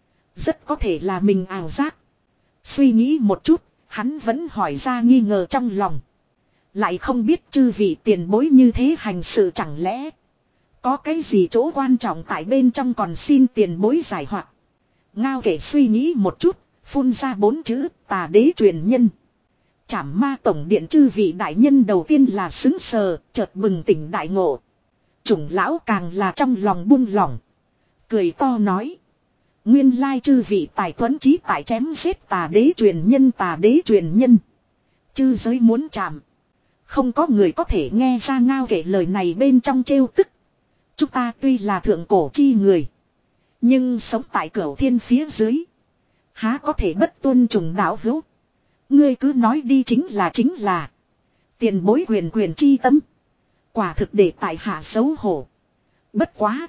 Rất có thể là mình ảo giác. Suy nghĩ một chút, hắn vẫn hỏi ra nghi ngờ trong lòng. Lại không biết chư vị tiền bối như thế hành sự chẳng lẽ. Có cái gì chỗ quan trọng tại bên trong còn xin tiền bối giải hoặc. Ngao Kệ suy nghĩ một chút, phun ra bốn chữ tà đế truyền nhân. Trảm Ma tổng điện chư vị đại nhân đầu tiên là xứng sờ, chợt bừng tỉnh đại ngộ. Chủng lão càng là trong lòng buông lỏng. Cười to nói. Nguyên lai chư vị tài tuấn chí tại chém giết tà đế truyền nhân tà đế truyền nhân. Chư giới muốn chạm. Không có người có thể nghe ra Ngao Kệ lời này bên trong trêu tức. Chúng ta tuy là thượng cổ chi người. Nhưng sống tại cửu thiên phía dưới. Há có thể bất tuân trùng đạo hữu. Ngươi cứ nói đi chính là chính là. Tiền bối quyền quyền chi tâm. Quả thực để tại hạ xấu hổ. Bất quá.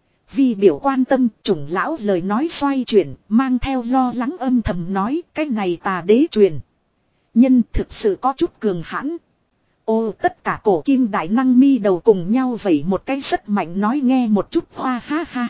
Vì biểu quan tâm, chủng lão lời nói xoay chuyển, mang theo lo lắng âm thầm nói, cái này tà đế truyền. Nhân thực sự có chút cường hãn. Ô, tất cả cổ kim đại năng mi đầu cùng nhau vẩy một cái rất mạnh nói nghe một chút hoa ha ha.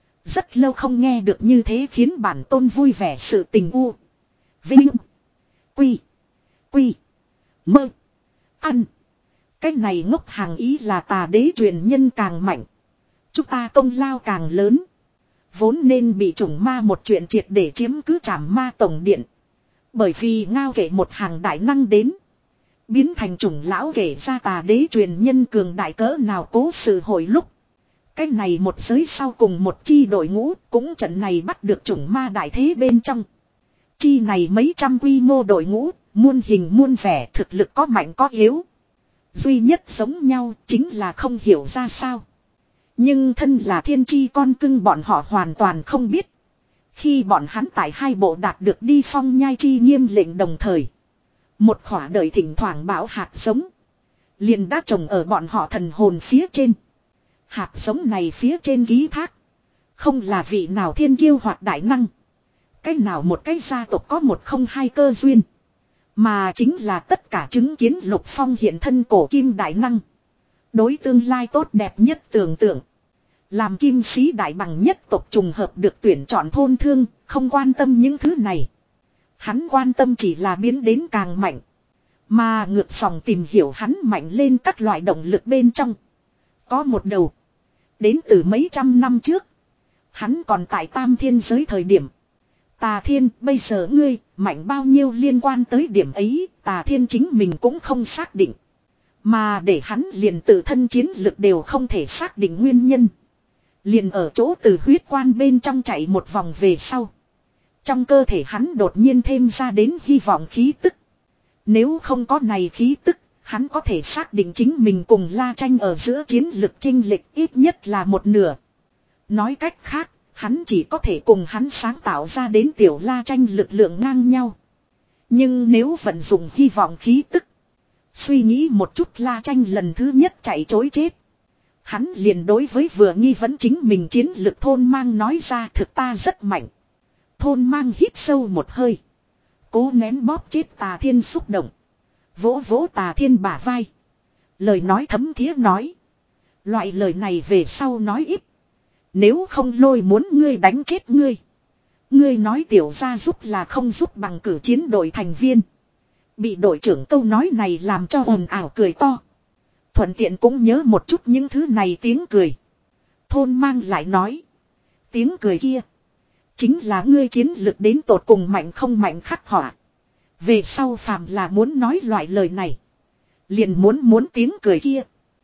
Rất lâu không nghe được như thế khiến bản tôn vui vẻ sự tình u. Vinh. Quy. Quy. Mơ. Ăn. Cái này ngốc hàng ý là tà đế truyền nhân càng mạnh. Chúng ta công lao càng lớn. Vốn nên bị chủng ma một chuyện triệt để chiếm cứ trảm ma tổng điện. Bởi vì ngao kể một hàng đại năng đến. Biến thành chủng lão kể ra tà đế truyền nhân cường đại cỡ nào cố sự hồi lúc. Cái này một giới sau cùng một chi đội ngũ cũng trận này bắt được chủng ma đại thế bên trong. Chi này mấy trăm quy mô đội ngũ, muôn hình muôn vẻ thực lực có mạnh có yếu. Duy nhất giống nhau chính là không hiểu ra sao. Nhưng thân là thiên chi con cưng bọn họ hoàn toàn không biết. Khi bọn hắn tại hai bộ đạt được đi phong nhai chi nghiêm lệnh đồng thời. Một khỏa đời thỉnh thoảng bão hạt giống. Liền đã trồng ở bọn họ thần hồn phía trên. Hạt giống này phía trên ký thác. Không là vị nào thiên kiêu hoặc đại năng. Cái nào một cái gia tộc có một không hai cơ duyên. Mà chính là tất cả chứng kiến Lục Phong hiện thân cổ kim đại năng. Đối tương lai tốt đẹp nhất tưởng tượng. Làm kim sĩ đại bằng nhất tộc trùng hợp được tuyển chọn thôn thương, không quan tâm những thứ này. Hắn quan tâm chỉ là biến đến càng mạnh. Mà ngược dòng tìm hiểu hắn mạnh lên các loại động lực bên trong. Có một đầu. Đến từ mấy trăm năm trước. Hắn còn tại tam thiên giới thời điểm. Tà thiên bây giờ ngươi mạnh bao nhiêu liên quan tới điểm ấy. Tà thiên chính mình cũng không xác định. Mà để hắn liền tự thân chiến lực đều không thể xác định nguyên nhân. Liền ở chỗ từ huyết quan bên trong chạy một vòng về sau. Trong cơ thể hắn đột nhiên thêm ra đến hy vọng khí tức. Nếu không có này khí tức, hắn có thể xác định chính mình cùng La Tranh ở giữa chiến lực chênh lệch ít nhất là một nửa. Nói cách khác, hắn chỉ có thể cùng hắn sáng tạo ra đến tiểu La Tranh lực lượng ngang nhau. Nhưng nếu vận dụng hy vọng khí tức, suy nghĩ một chút La Tranh lần thứ nhất chạy chối chết. Hắn liền đối với vừa nghi vấn chính mình chiến lực thôn mang nói ra thực ta rất mạnh. Thôn mang hít sâu một hơi. Cố nén bóp chết Tà Thiên xúc động. Vỗ vỗ Tà Thiên bả vai. Lời nói thấm thía nói. Loại lời này về sau nói ít. Nếu không lôi muốn ngươi đánh chết ngươi. Ngươi nói tiểu gia giúp là không giúp bằng cử chiến đội thành viên. Bị đội trưởng câu nói này làm cho ồn ào cười to. Thuận tiện cũng nhớ một chút những thứ này tiếng cười. Thôn mang lại nói. Tiếng cười kia. Chính là ngươi chiến lực đến tột cùng mạnh không mạnh khắc họa. Về sau phàm là muốn nói loại lời này. Liền muốn muốn tiếng cười kia.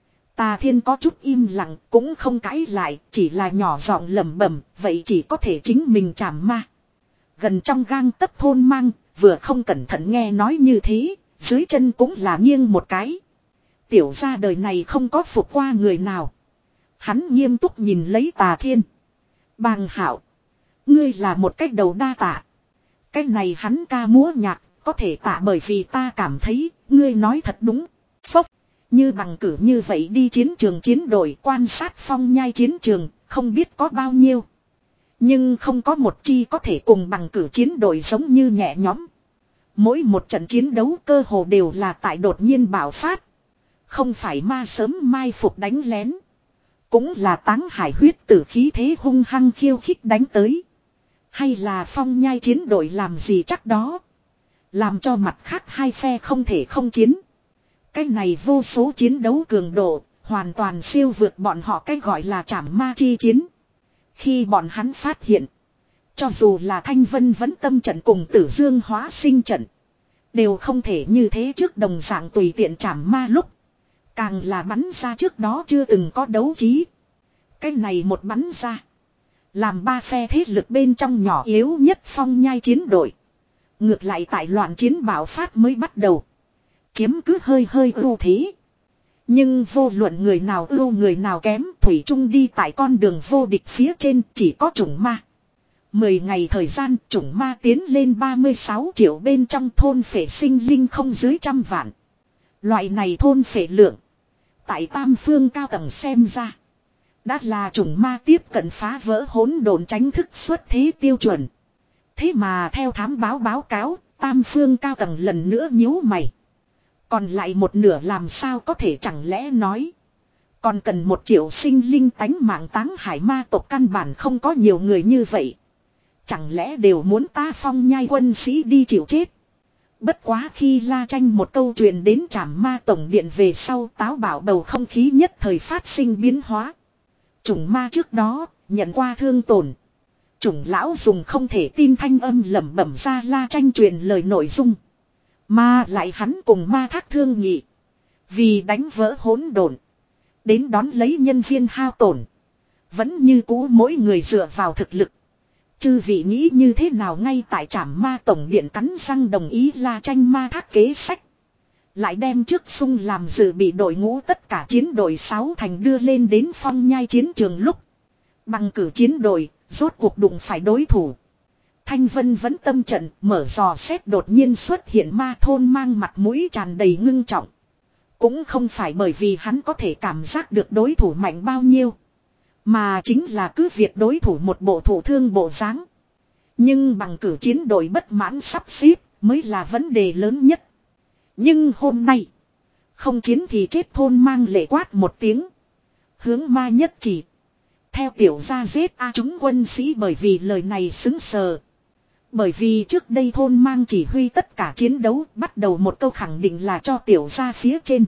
Tà Thiên có chút im lặng cũng không cãi lại. Chỉ là nhỏ giọng lẩm bẩm. Vậy chỉ có thể chính mình chảm ma. Gần trong gang tấc thôn mang. Vừa không cẩn thận nghe nói như thế. Dưới chân cũng là nghiêng một cái. Tiểu gia đời này không có phục qua người nào. Hắn nghiêm túc nhìn lấy Tà Thiên. Bàng hảo. Ngươi là một cách đầu đa tạ. Cái này hắn ca múa nhạc. Có thể tạ bởi vì ta cảm thấy. Ngươi nói thật đúng. Phốc. Như bằng cử như vậy đi chiến trường chiến đội. Quan sát phong nhai chiến trường. Không biết có bao nhiêu. Nhưng không có một chi có thể cùng bằng cử chiến đội giống như nhẹ nhõm. Mỗi một trận chiến đấu cơ hồ đều là tại đột nhiên bạo phát. Không phải ma sớm mai phục đánh lén. Cũng là táng hải huyết tử khí thế hung hăng khiêu khích đánh tới. Hay là phong nhai chiến đội làm gì chắc đó. Làm cho mặt khác hai phe không thể không chiến. Cái này vô số chiến đấu cường độ. Hoàn toàn siêu vượt bọn họ cái gọi là trảm ma chi chiến. Khi bọn hắn phát hiện. Cho dù là Thanh Vân vẫn tâm trận cùng Tử Dương hóa sinh trận. Đều không thể như thế trước đồng dạng tùy tiện trảm ma lúc. Càng là bắn ra trước đó chưa từng có đấu trí. Cái này một bắn ra. Làm ba phe thế lực bên trong nhỏ yếu nhất phong nhai chiến đội. Ngược lại tại loạn chiến bạo phát mới bắt đầu. Chiếm cứ hơi hơi ưu thế. Nhưng vô luận người nào ưu người nào kém. Thủy chung đi tại con đường vô địch phía trên chỉ có chủng ma. Mười ngày thời gian chủng ma tiến lên ba mươi sáu triệu bên trong thôn phệ sinh linh không dưới trăm vạn. Loại này thôn phệ lượng. Tại tam phương cao tầng xem ra. Đã là chủng ma tiếp cận phá vỡ hỗn độn tránh thức xuất thế tiêu chuẩn. Thế mà theo thám báo báo cáo, tam phương cao tầng lần nữa nhíu mày. Còn lại một nửa làm sao có thể chẳng lẽ nói. Còn cần một triệu sinh linh tánh mạng táng hải ma tộc căn bản không có nhiều người như vậy. Chẳng lẽ đều muốn ta phong nhai quân sĩ đi chịu chết. Bất quá khi La Tranh một câu truyền đến trảm ma tổng điện về sau táo bảo bầu không khí nhất thời phát sinh biến hóa. Chủng ma trước đó, nhận qua thương tổn. Chủng lão dùng không thể tin thanh âm lẩm bẩm ra La Tranh truyền lời nội dung. Mà lại hắn cùng ma thác thương nghị. Vì đánh vỡ hỗn độn. Đến đón lấy nhân viên hao tổn. Vẫn như cũ mỗi người dựa vào thực lực. Chư vị nghĩ như thế nào ngay tại trảm ma tổng điện cắn răng đồng ý La Tranh ma thác kế sách. Lại đem trước sung làm dự bị đội ngũ tất cả chiến đội sáu thành đưa lên đến phong nhai chiến trường lúc. Bằng cử chiến đội, rốt cuộc đụng phải đối thủ. Thanh Vân vẫn tâm trận, mở dò xét đột nhiên xuất hiện ma thôn mang mặt mũi tràn đầy ngưng trọng. Cũng không phải bởi vì hắn có thể cảm giác được đối thủ mạnh bao nhiêu. Mà chính là cứ việc đối thủ một bộ thủ thương bộ dáng. Nhưng bằng cử chiến đội bất mãn sắp xếp mới là vấn đề lớn nhất. Nhưng hôm nay, không chiến thì chết thôn mang lệ quát một tiếng. Hướng ma nhất chỉ. Theo tiểu gia giết a chúng quân sĩ bởi vì lời này xứng sờ. Bởi vì trước đây thôn mang chỉ huy tất cả chiến đấu bắt đầu một câu khẳng định là cho tiểu gia phía trên.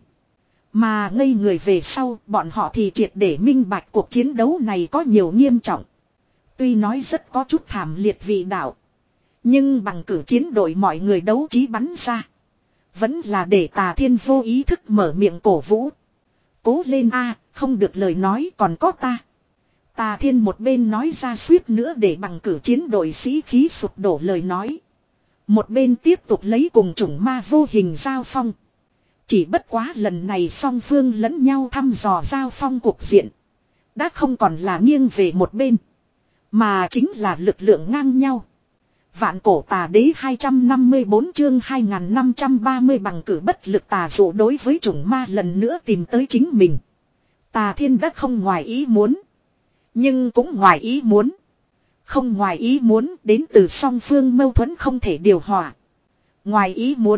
Mà ngây người về sau bọn họ thì triệt để minh bạch cuộc chiến đấu này có nhiều nghiêm trọng. Tuy nói rất có chút thảm liệt vị đạo. Nhưng bằng cử chiến đội mọi người đấu trí bắn ra. Vẫn là để Tà Thiên vô ý thức mở miệng cổ vũ. Cố lên a, không được lời nói còn có ta. Tà Thiên một bên nói ra suýt nữa để bằng cử chiến đội sĩ khí sụp đổ lời nói. Một bên tiếp tục lấy cùng chủng ma vô hình giao phong. Chỉ bất quá lần này song phương lẫn nhau thăm dò giao phong cuộc diện. Đã không còn là nghiêng về một bên. Mà chính là lực lượng ngang nhau. Vạn cổ tà đế hai trăm năm mươi bốn chương hai nghìn năm trăm ba mươi bằng cử bất lực tà dụ đối với chủng ma lần nữa tìm tới chính mình. Tà Thiên đã không ngoài ý muốn. Nhưng cũng ngoài ý muốn. Không ngoài ý muốn đến từ song phương mâu thuẫn không thể điều hòa. Ngoài ý muốn.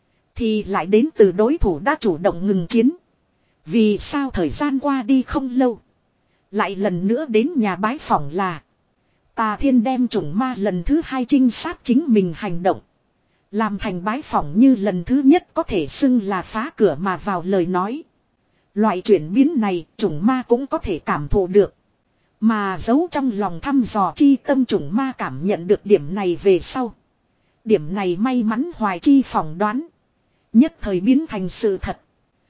Thì lại đến từ đối thủ đã chủ động ngừng chiến. Vì sao thời gian qua đi không lâu. Lại lần nữa đến nhà bái phỏng là. Tà Thiên đem chủng ma lần thứ hai trinh sát chính mình hành động. Làm thành bái phỏng như lần thứ nhất có thể xưng là phá cửa mà vào lời nói. Loại chuyển biến này chủng ma cũng có thể cảm thụ được. Mà giấu trong lòng thăm dò chi tâm chủng ma cảm nhận được điểm này về sau. Điểm này may mắn hoài chi phỏng đoán. Nhất thời biến thành sự thật.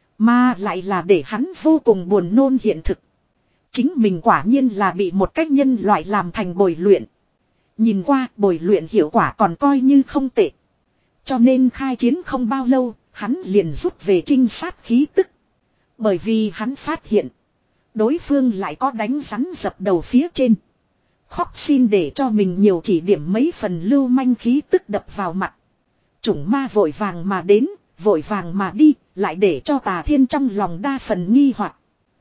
Mà lại là để hắn vô cùng buồn nôn hiện thực. Chính mình quả nhiên là bị một cách nhân loại làm thành bồi luyện. Nhìn qua bồi luyện hiệu quả còn coi như không tệ. Cho nên khai chiến không bao lâu, hắn liền rút về trinh sát khí tức. Bởi vì hắn phát hiện, đối phương lại có đánh rắn dập đầu phía trên. Khóc xin để cho mình nhiều chỉ điểm mấy phần lưu manh khí tức đập vào mặt. Chủng ma vội vàng mà đến, vội vàng mà đi, lại để cho Tà Thiên trong lòng đa phần nghi hoặc.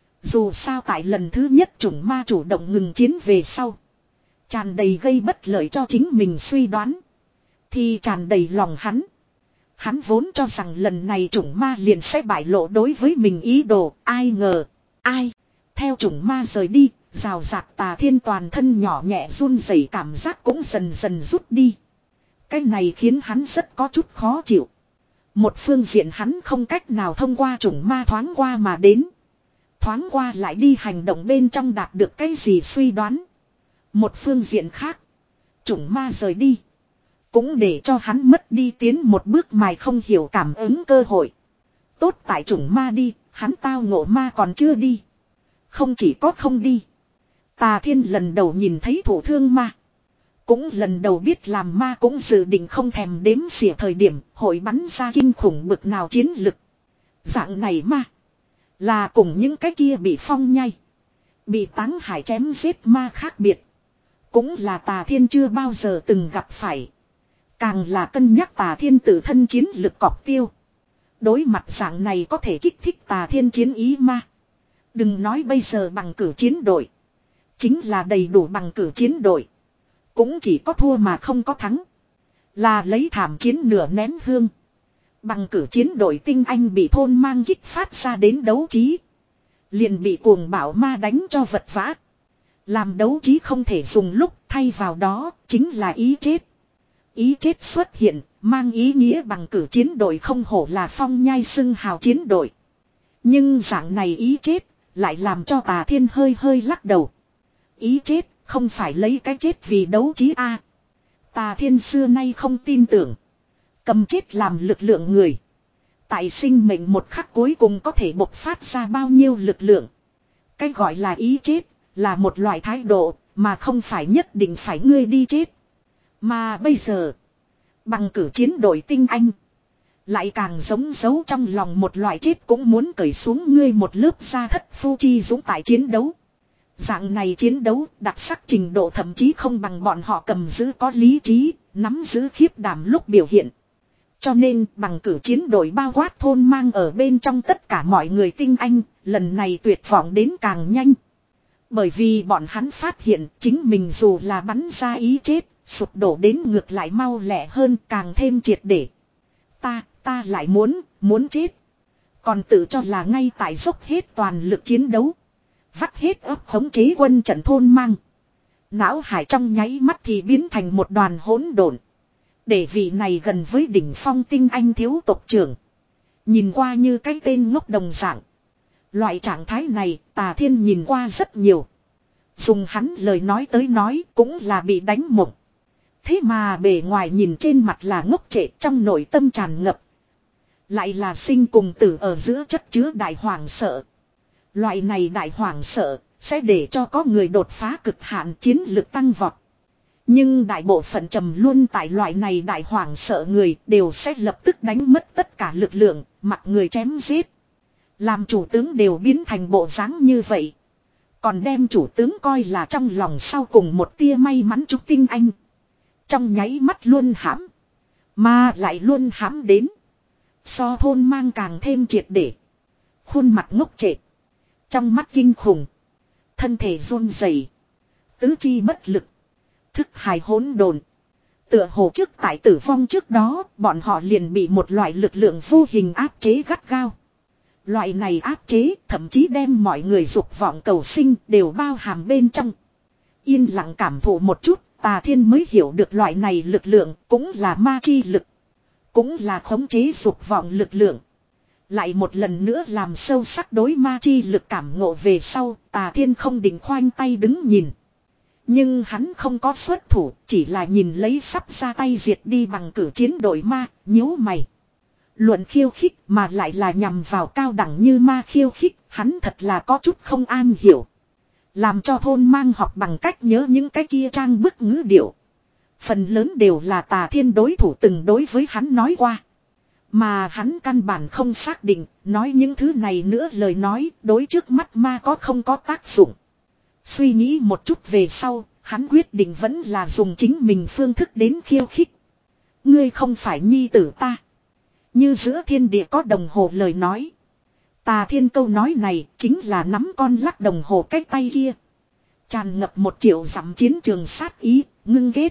Dù sao tại lần thứ nhất chủng ma chủ động ngừng chiến về sau. Tràn đầy gây bất lợi cho chính mình suy đoán. Thì tràn đầy lòng hắn. Hắn vốn cho rằng lần này chủng ma liền sẽ bại lộ đối với mình ý đồ. Ai ngờ. Ai. Theo chủng ma rời đi. Rào rạc Tà Thiên toàn thân nhỏ nhẹ run rẩy cảm giác cũng dần dần rút đi. Cái này khiến hắn rất có chút khó chịu. Một phương diện hắn không cách nào thông qua chủng ma thoáng qua mà đến. Thoáng qua lại đi hành động bên trong đạt được cái gì suy đoán. Một phương diện khác. Chủng ma rời đi. Cũng để cho hắn mất đi tiến một bước mà không hiểu cảm ứng cơ hội. Tốt tại chủng ma đi, hắn tao ngộ ma còn chưa đi. Không chỉ có không đi. Tà Thiên lần đầu nhìn thấy thủ thương ma. Cũng lần đầu biết làm ma cũng dự định không thèm đếm xỉa thời điểm hội bắn ra kinh khủng bực nào chiến lực. Dạng này ma. Là cùng những cái kia bị phong nhai. Bị Táng Hải chém giết ma khác biệt. Cũng là Tà Thiên chưa bao giờ từng gặp phải. Càng là cân nhắc Tà Thiên tự thân chiến lực cọc tiêu. Đối mặt dạng này có thể kích thích tà thiên chiến ý ma. Đừng nói bây giờ bằng cử chiến đội. Chính là đầy đủ bằng cử chiến đội. Cũng chỉ có thua mà không có thắng. Là lấy thảm chiến nửa nén hương. Bằng cử chiến đội tinh anh bị thôn mang kích phát ra đến đấu trí. Liền bị cuồng bạo ma đánh cho vật vã. Làm đấu trí không thể dùng lúc, thay vào đó chính là ý chết. Ý chết xuất hiện, mang ý nghĩa bằng cử chiến đội không hổ là phong nhai xưng hào chiến đội. Nhưng dạng này ý chết, lại làm cho tà thiên hơi hơi lắc đầu. Ý chết, không phải lấy cái chết vì đấu trí a. Tà thiên xưa nay không tin tưởng. Cầm chết làm lực lượng người. Tại sinh mệnh một khắc cuối cùng có thể bộc phát ra bao nhiêu lực lượng. Cái gọi là ý chết, là một loại thái độ, mà không phải nhất định phải ngươi đi chết. Mà bây giờ, bằng cử chiến đội tinh anh, lại càng giống giấu trong lòng một loại chết cũng muốn cởi xuống ngươi một lớp da thất phu chi dũng tại chiến đấu. Dạng này chiến đấu đặc sắc trình độ thậm chí không bằng bọn họ cầm giữ có lý trí, nắm giữ khiếp đảm lúc biểu hiện. Cho nên bằng cử chiến đội bao quát thôn mang ở bên trong tất cả mọi người tinh anh, lần này tuyệt vọng đến càng nhanh. Bởi vì bọn hắn phát hiện chính mình dù là bắn ra ý chết, sụp đổ đến ngược lại mau lẹ hơn càng thêm triệt để. Ta, ta lại muốn, muốn chết. Còn tự cho là ngay tại dốc hết toàn lực chiến đấu. Vắt hết ấp khống chế quân trận thôn mang. Não hải trong nháy mắt thì biến thành một đoàn hỗn độn. Để vị này gần với đỉnh phong tinh anh thiếu tộc trưởng. Nhìn qua như cái tên ngốc đồng dạng. Loại trạng thái này Tà Thiên nhìn qua rất nhiều. Dùng hắn lời nói tới nói cũng là bị đánh mộng. Thế mà bề ngoài nhìn trên mặt là ngốc trệ, trong nội tâm tràn ngập. Lại là sinh cùng tử ở giữa chất chứa đại hoàng sợ. Loại này đại hoàng sợ sẽ để cho có người đột phá cực hạn chiến lực tăng vọt. Nhưng đại bộ phận trầm luôn tại loại này đại hoàng sợ người đều sẽ lập tức đánh mất tất cả lực lượng, mặc người chém giết. Làm chủ tướng đều biến thành bộ dáng như vậy. Còn đem chủ tướng coi là trong lòng sau cùng một tia may mắn chúc tinh anh. Trong nháy mắt luôn hãm. Mà lại luôn hãm đến. So thôn mang càng thêm triệt để. Khuôn mặt ngốc trệ. Trong mắt kinh khủng. Thân thể run rẩy, tứ chi bất lực. Thức hài hỗn độn. Tựa hồ trước tại tử vong trước đó, bọn họ liền bị một loại lực lượng vô hình áp chế gắt gao. Loại này áp chế thậm chí đem mọi người dục vọng cầu sinh đều bao hàm bên trong. Yên lặng cảm thụ một chút, Tà Thiên mới hiểu được loại này lực lượng cũng là ma chi lực. Cũng là khống chế dục vọng lực lượng. Lại một lần nữa làm sâu sắc đối ma chi lực cảm ngộ về sau, Tà Thiên không định khoanh tay đứng nhìn. Nhưng hắn không có xuất thủ, chỉ là nhìn lấy sắp ra tay diệt đi bằng cử chiến đội ma, nhíu mày. Luận khiêu khích mà lại là nhằm vào cao đẳng như ma khiêu khích, hắn thật là có chút không an hiểu. Làm cho thôn mang học bằng cách nhớ những cái kia trang bức ngữ điệu. Phần lớn đều là Tà Thiên đối thủ từng đối với hắn nói qua. Mà hắn căn bản không xác định, nói những thứ này nữa lời nói, đối trước mắt ma có không có tác dụng. Suy nghĩ một chút về sau, hắn quyết định vẫn là dùng chính mình phương thức đến khiêu khích. Ngươi không phải nhi tử ta. Như giữa thiên địa có đồng hồ lời nói. Tà Thiên câu nói này chính là nắm con lắc đồng hồ cái tay kia. Tràn ngập một triệu dặm chiến trường sát ý, ngưng ghét.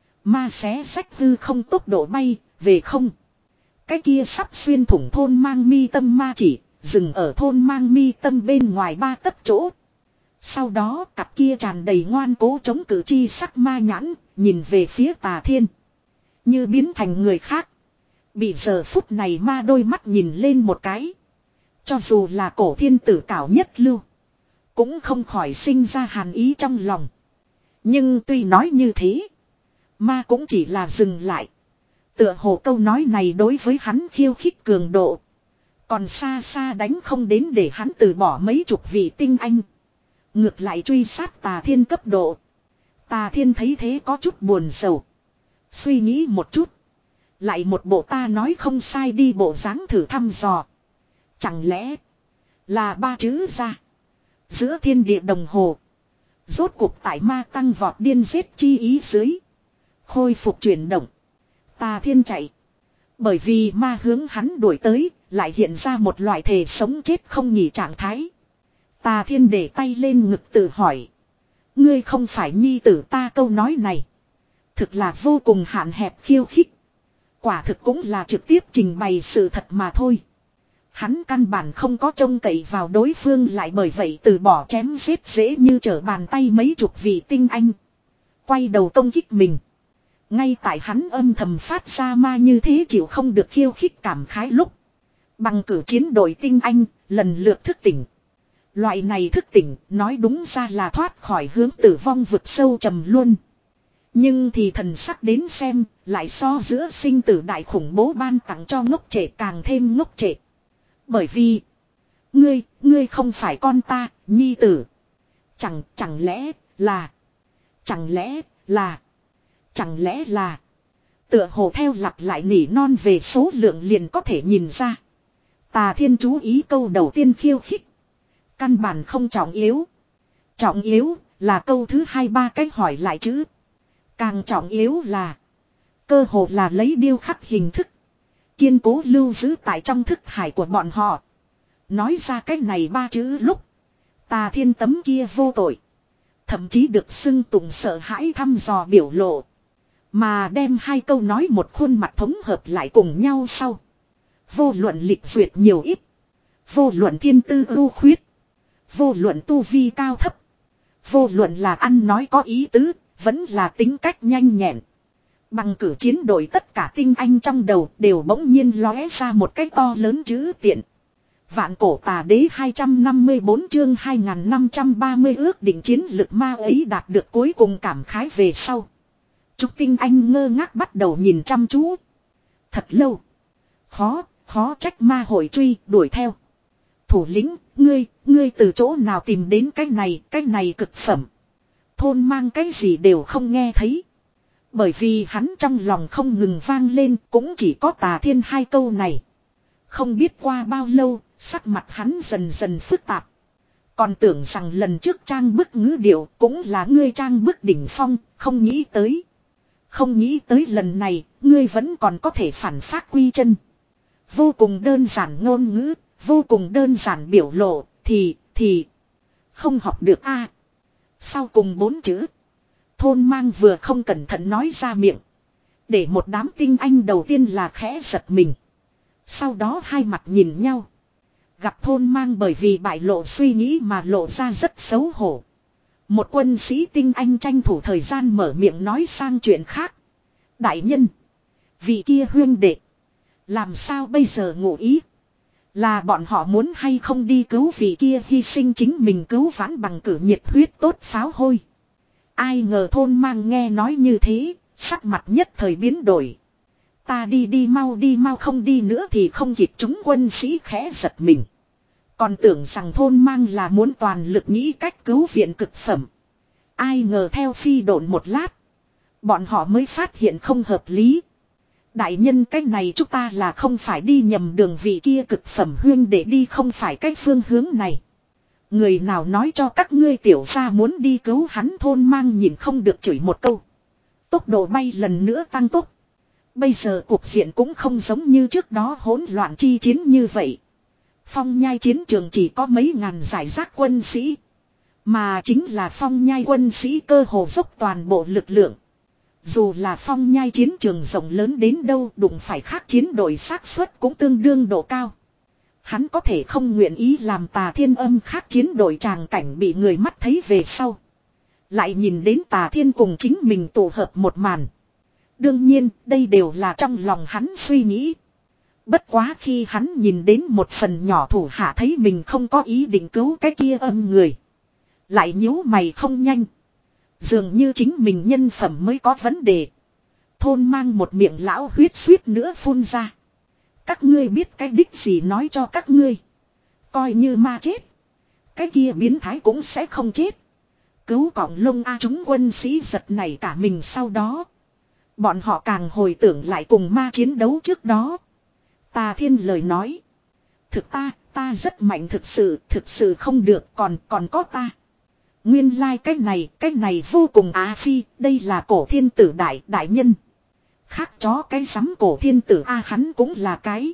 Ma xé sách hư không tốc độ bay, về không. Cái kia sắp xuyên thủng thôn mang mi tâm ma chỉ, dừng ở thôn mang mi tâm bên ngoài ba tấc chỗ. Sau đó cặp kia tràn đầy ngoan cố chống cử chi sắc ma nhãn, nhìn về phía Tà Thiên. Như biến thành người khác. Bị giờ phút này ma đôi mắt nhìn lên một cái. Cho dù là cổ thiên tử cảo nhất lưu. Cũng không khỏi sinh ra hàn ý trong lòng. Nhưng tuy nói như thế. Ma cũng chỉ là dừng lại. Tựa hồ câu nói này đối với hắn khiêu khích cường độ. Còn xa xa đánh không đến để hắn từ bỏ mấy chục vị tinh anh. Ngược lại truy sát Tà Thiên cấp độ. Tà Thiên thấy thế có chút buồn sầu. Suy nghĩ một chút. Lại một bộ ta nói không sai đi bộ dáng thử thăm dò. Chẳng lẽ là ba chữ ra. Giữa thiên địa đồng hồ. Rốt cuộc tại ma tăng vọt điên giết chi ý dưới. Khôi phục chuyển động. Tà Thiên chạy. Bởi vì ma hướng hắn đuổi tới, lại hiện ra một loại thể sống chết không nhỉ trạng thái. Tà Thiên để tay lên ngực tự hỏi. Ngươi không phải nhi tử ta, câu nói này. Thực là vô cùng hạn hẹp khiêu khích. Quả thực cũng là trực tiếp trình bày sự thật mà thôi. Hắn căn bản không có trông cậy vào đối phương, lại bởi vậy từ bỏ chém giết dễ như trở bàn tay mấy chục vị tinh anh. Quay đầu công kích mình. Ngay tại hắn âm thầm phát ra ma như thế chịu không được khiêu khích cảm khái lúc. Bằng cử chiến đội tinh anh, lần lượt thức tỉnh. Loại này thức tỉnh, nói đúng ra là thoát khỏi hướng tử vong vực sâu trầm luôn. Nhưng thì thần sắc đến xem, lại so giữa sinh tử đại khủng bố ban tặng cho ngốc trệ càng thêm ngốc trệ. Bởi vì, ngươi, ngươi không phải con ta, nhi tử. Chẳng, chẳng lẽ là, chẳng lẽ là, chẳng lẽ là. Tựa hồ theo lặp lại nỉ non về số lượng liền có thể nhìn ra. Tà Thiên chú ý câu đầu tiên khiêu khích. Căn bản không trọng yếu. Trọng yếu là câu thứ hai ba cách hỏi lại chữ. Càng trọng yếu là cơ hồ là lấy điêu khắc hình thức. Kiên cố lưu giữ tại trong thức hải của bọn họ. Nói ra cách này ba chữ lúc. Tà Thiên tấm kia vô tội. Thậm chí được xưng tụng sợ hãi thăm dò biểu lộ. Mà đem hai câu nói một khuôn mặt thống hợp lại cùng nhau sau. Vô luận lịch duyệt nhiều ít. Vô luận thiên tư ưu khuyết. Vô luận tu vi cao thấp. Vô luận là ăn nói có ý tứ. Vẫn là tính cách nhanh nhẹn. Bằng cử chiến đội tất cả tinh anh trong đầu đều bỗng nhiên lóe ra một cái to lớn chữ tiện. Vạn cổ tà đế hai trăm năm mươi tư chương hai nghìn năm trăm ba mươi ước định chiến lực ma ấy đạt được cuối cùng cảm khái về sau. Chúng tinh anh ngơ ngác bắt đầu nhìn chăm chú. Thật lâu. Khó, khó trách ma hội truy đuổi theo. Thủ lĩnh, ngươi, ngươi từ chỗ nào tìm đến cái này, cái này cực phẩm. Thôn mang cái gì đều không nghe thấy. Bởi vì hắn trong lòng không ngừng vang lên, cũng chỉ có Tà Thiên hai câu này. Không biết qua bao lâu, sắc mặt hắn dần dần phức tạp. Còn tưởng rằng lần trước trang bức ngữ điệu cũng là ngươi trang bức đỉnh phong, không nghĩ tới. Không nghĩ tới lần này, ngươi vẫn còn có thể phản phát quy chân. Vô cùng đơn giản ngôn ngữ, vô cùng đơn giản biểu lộ, thì, thì, không học được a. Sau cùng bốn chữ. Thôn mang vừa không cẩn thận nói ra miệng. Để một đám tinh anh đầu tiên là khẽ giật mình. Sau đó hai mặt nhìn nhau. Gặp thôn mang bởi vì bại lộ suy nghĩ mà lộ ra rất xấu hổ. Một quân sĩ tinh anh tranh thủ thời gian mở miệng nói sang chuyện khác. Đại nhân. Vị kia huyên đệ. Làm sao bây giờ ngụ ý. Là bọn họ muốn hay không đi cứu vị kia hy sinh chính mình cứu vãn bằng cử nhiệt huyết tốt pháo hôi. Ai ngờ thôn mang nghe nói như thế, sắc mặt nhất thời biến đổi. Ta đi đi mau đi mau không đi nữa thì không kịp, chúng quân sĩ khẽ giật mình. Còn tưởng rằng thôn mang là muốn toàn lực nghĩ cách cứu viện cực phẩm. Ai ngờ theo phi độn một lát. Bọn họ mới phát hiện không hợp lý. Đại nhân cái này chúng ta là không phải đi nhầm đường, vị kia cực phẩm huyên để đi không phải cái phương hướng này. Người nào nói cho các ngươi tiểu gia muốn đi cứu hắn, thôn mang nhìn không được chửi một câu. Tốc độ bay lần nữa tăng tốc. Bây giờ cuộc diện cũng không giống như trước đó hỗn loạn chi chiến như vậy. Phong nhai chiến trường chỉ có mấy ngàn giải rác quân sĩ. Mà chính là phong nhai quân sĩ cơ hồ dốc toàn bộ lực lượng. Dù là phong nhai chiến trường rộng lớn đến đâu, đụng phải khác chiến đội xác suất cũng tương đương độ cao. Hắn có thể không nguyện ý làm Tà Thiên âm khác chiến đội tràng cảnh bị người mắt thấy về sau. Lại nhìn đến Tà Thiên cùng chính mình tụ hợp một màn. Đương nhiên, đây đều là trong lòng hắn suy nghĩ. Bất quá khi hắn nhìn đến một phần nhỏ thủ hạ thấy mình không có ý định cứu cái kia âm người. Lại nhíu mày không nhanh. Dường như chính mình nhân phẩm mới có vấn đề. Thôn mang một miệng lão huyết suýt nữa phun ra. Các ngươi biết cái đích gì nói cho các ngươi. Coi như ma chết. Cái kia biến thái cũng sẽ không chết. Cứu cọng lông a, chúng quân sĩ giật nảy cả mình sau đó. Bọn họ càng hồi tưởng lại cùng ma chiến đấu trước đó. Tà Thiên lời nói. Thực ta, ta rất mạnh thực sự, thực sự không được, còn, còn có ta. Nguyên lai like cái này, cái này vô cùng á phi, đây là cổ thiên tử đại, đại nhân. Khác chó cái sắm cổ thiên tử a hắn cũng là cái.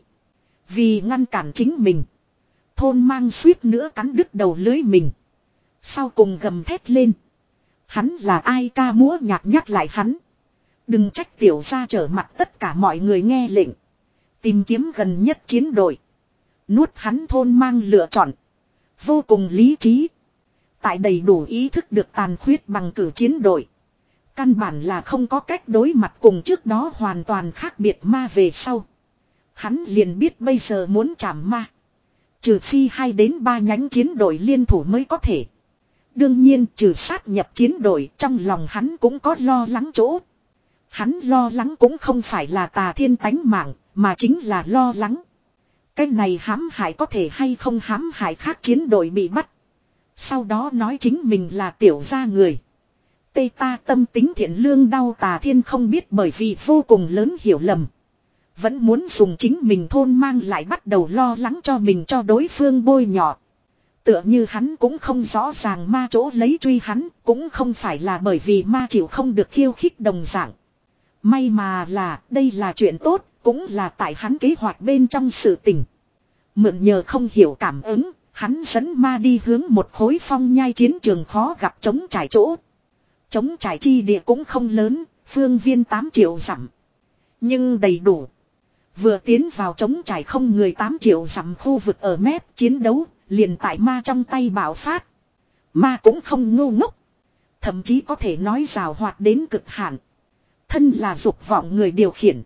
Vì ngăn cản chính mình. Thôn mang suýt nữa cắn đứt đầu lưới mình. Sau cùng gầm thét lên. Hắn là ai ca múa nhạc nhắc lại hắn. Đừng trách tiểu gia trở mặt tất cả mọi người nghe lệnh. Tìm kiếm gần nhất chiến đội. Nuốt hắn thôn mang lựa chọn. Vô cùng lý trí. Tại đầy đủ ý thức được tàn khuyết bằng cử chiến đội. Căn bản là không có cách đối mặt cùng trước đó hoàn toàn khác biệt ma về sau. Hắn liền biết bây giờ muốn chạm ma. Trừ phi hai đến ba nhánh chiến đội liên thủ mới có thể. Đương nhiên trừ sát nhập chiến đội trong lòng hắn cũng có lo lắng chỗ. Hắn lo lắng cũng không phải là Tà Thiên tánh mạng mà chính là lo lắng. Cái này hãm hại có thể hay không hãm hại khác chiến đội bị bắt. Sau đó nói chính mình là tiểu gia người. Tây ta tâm tính thiện lương đau Tà Thiên không biết bởi vì vô cùng lớn hiểu lầm. Vẫn muốn dùng chính mình thôn mang lại bắt đầu lo lắng cho mình cho đối phương bôi nhọ. Tựa như hắn cũng không rõ ràng ma chỗ lấy truy hắn, cũng không phải là bởi vì ma chịu không được khiêu khích đồng dạng. May mà là đây là chuyện tốt, cũng là tại hắn kế hoạch bên trong sự tình. Mượn nhờ không hiểu cảm ứng, hắn dẫn ma đi hướng một khối phong nhai chiến trường khó gặp trống trải chỗ. Trống trải chi địa cũng không lớn, phương viên tám triệu dặm. Nhưng đầy đủ. Vừa tiến vào trống trải không người tám triệu dặm khu vực ở mép chiến đấu, liền tại ma trong tay bạo phát. Ma cũng không ngu ngốc. Thậm chí có thể nói rào hoạt đến cực hạn. Thân là dục vọng người điều khiển.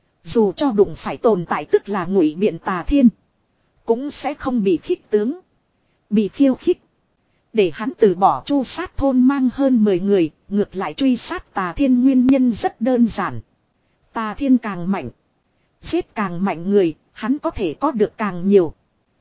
Dù cho đụng phải tồn tại tức là ngụy biện Tà Thiên. Cũng sẽ không bị khích tướng. Bị khiêu khích. Để hắn từ bỏ chu sát thôn mang hơn mười người. Ngược lại truy sát Tà Thiên nguyên nhân rất đơn giản. Tà Thiên càng mạnh. Giết càng mạnh người. Hắn có thể có được càng nhiều.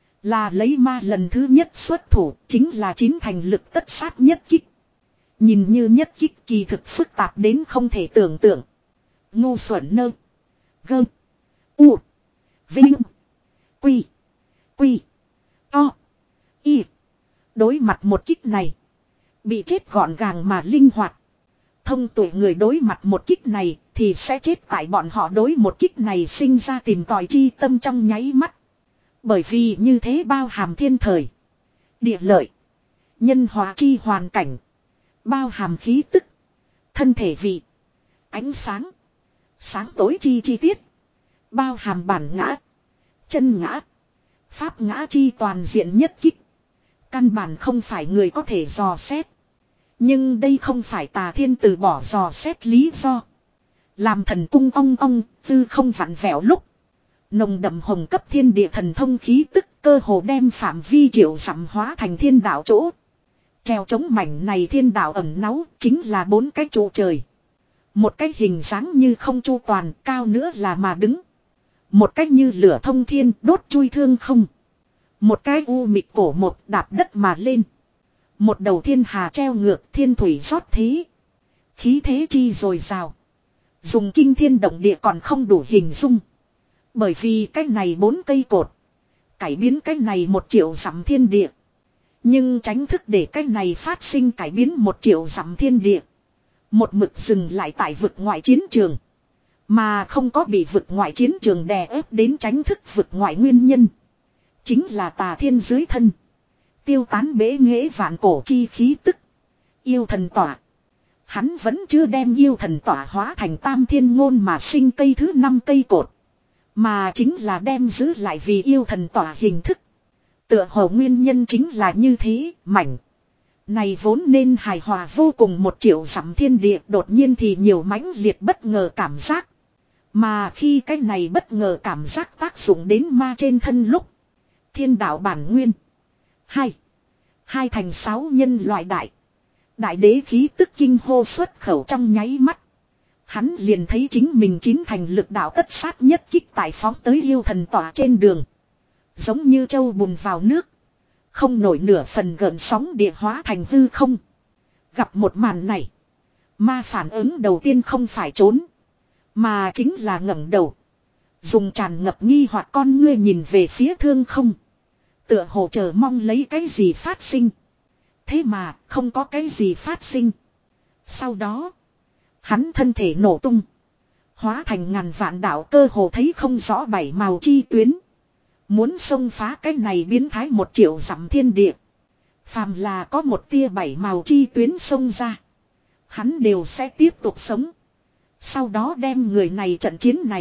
Là lấy ma lần thứ nhất xuất thủ. Chính là chín thành lực tất sát nhất kích. Nhìn như nhất kích kỳ thực phức tạp đến không thể tưởng tượng. Ngu xuẩn nơ. Gơ. U. Vinh. Quy. Quy. To. Y. Đối mặt một kích này. Bị chết gọn gàng mà linh hoạt. Thông tuệ người đối mặt một kích này thì sẽ chết tại bọn họ đối một kích này sinh ra tìm tòi chi tâm trong nháy mắt. Bởi vì như thế bao hàm thiên thời. Địa lợi. Nhân hóa chi hoàn cảnh. Bao hàm khí tức. Thân thể vị. Ánh sáng. Sáng tối chi chi tiết. Bao hàm bản ngã. Chân ngã. Pháp ngã chi toàn diện nhất kích. Căn bản không phải người có thể dò xét. Nhưng đây không phải Tà Thiên từ bỏ dò xét lý do. Làm thần cung ong ong, tư không vặn vẹo lúc. Nồng đậm hồng cấp thiên địa thần thông khí tức cơ hồ đem phạm vi triệu dặm hóa thành thiên đạo chỗ. Treo chống mảnh này thiên đạo ẩn náu chính là bốn cái trụ trời. Một cái hình dáng như không chu toàn cao nữa là mà đứng. Một cái như lửa thông thiên đốt chui thương không. Một cái u mịt cổ một đạp đất mà lên. Một đầu thiên hà treo ngược thiên thủy rót thế. Khí thế chi rồi rào. Dùng kinh thiên động địa còn không đủ hình dung. Bởi vì cái này bốn cây cột. Cải biến cái này một triệu dặm thiên địa. Nhưng tránh thức để cái này phát sinh cải biến một triệu dặm thiên địa. Một mực dừng lại tại vực ngoại chiến trường. Mà không có bị vực ngoại chiến trường đè ép đến tránh thức vực ngoại nguyên nhân. Chính là Tà Thiên dưới thân. Tiêu tán bế nghệ vạn cổ chi khí tức. Yêu thần tỏa. Hắn vẫn chưa đem yêu thần tỏa hóa thành tam thiên ngôn mà sinh cây thứ năm cây cột. Mà chính là đem giữ lại vì yêu thần tỏa hình thức. Tựa hồ nguyên nhân chính là như thế, mảnh. Này vốn nên hài hòa vô cùng một triệu dặm thiên địa đột nhiên thì nhiều mãnh liệt bất ngờ cảm giác. Mà khi cái này bất ngờ cảm giác tác dụng đến ma trên thân lúc. Thiên đạo bản nguyên. Hai. Hai thành sáu nhân loại đại. Đại đế khí tức kinh hô xuất khẩu trong nháy mắt. Hắn liền thấy chính mình chín thành lực đạo tất sát nhất kích tại phóng tới yêu thần tỏa trên đường. Giống như châu bùn vào nước. Không nổi nửa phần gợn sóng địa hóa thành hư không. Gặp một màn này. Ma phản ứng đầu tiên không phải trốn. Mà chính là ngẩng đầu. Dùng tràn ngập nghi hoặc con ngươi nhìn về phía thương không. Tựa hồ chờ mong lấy cái gì phát sinh. Thế mà không có cái gì phát sinh. Sau đó. Hắn thân thể nổ tung. Hóa thành ngàn vạn đạo cơ hồ thấy không rõ bảy màu chi tuyến. Muốn xông phá cái này biến thái một triệu dặm thiên địa. Phàm là có một tia bảy màu chi tuyến xông ra. Hắn đều sẽ tiếp tục sống. Sau đó đem người này trận chiến này.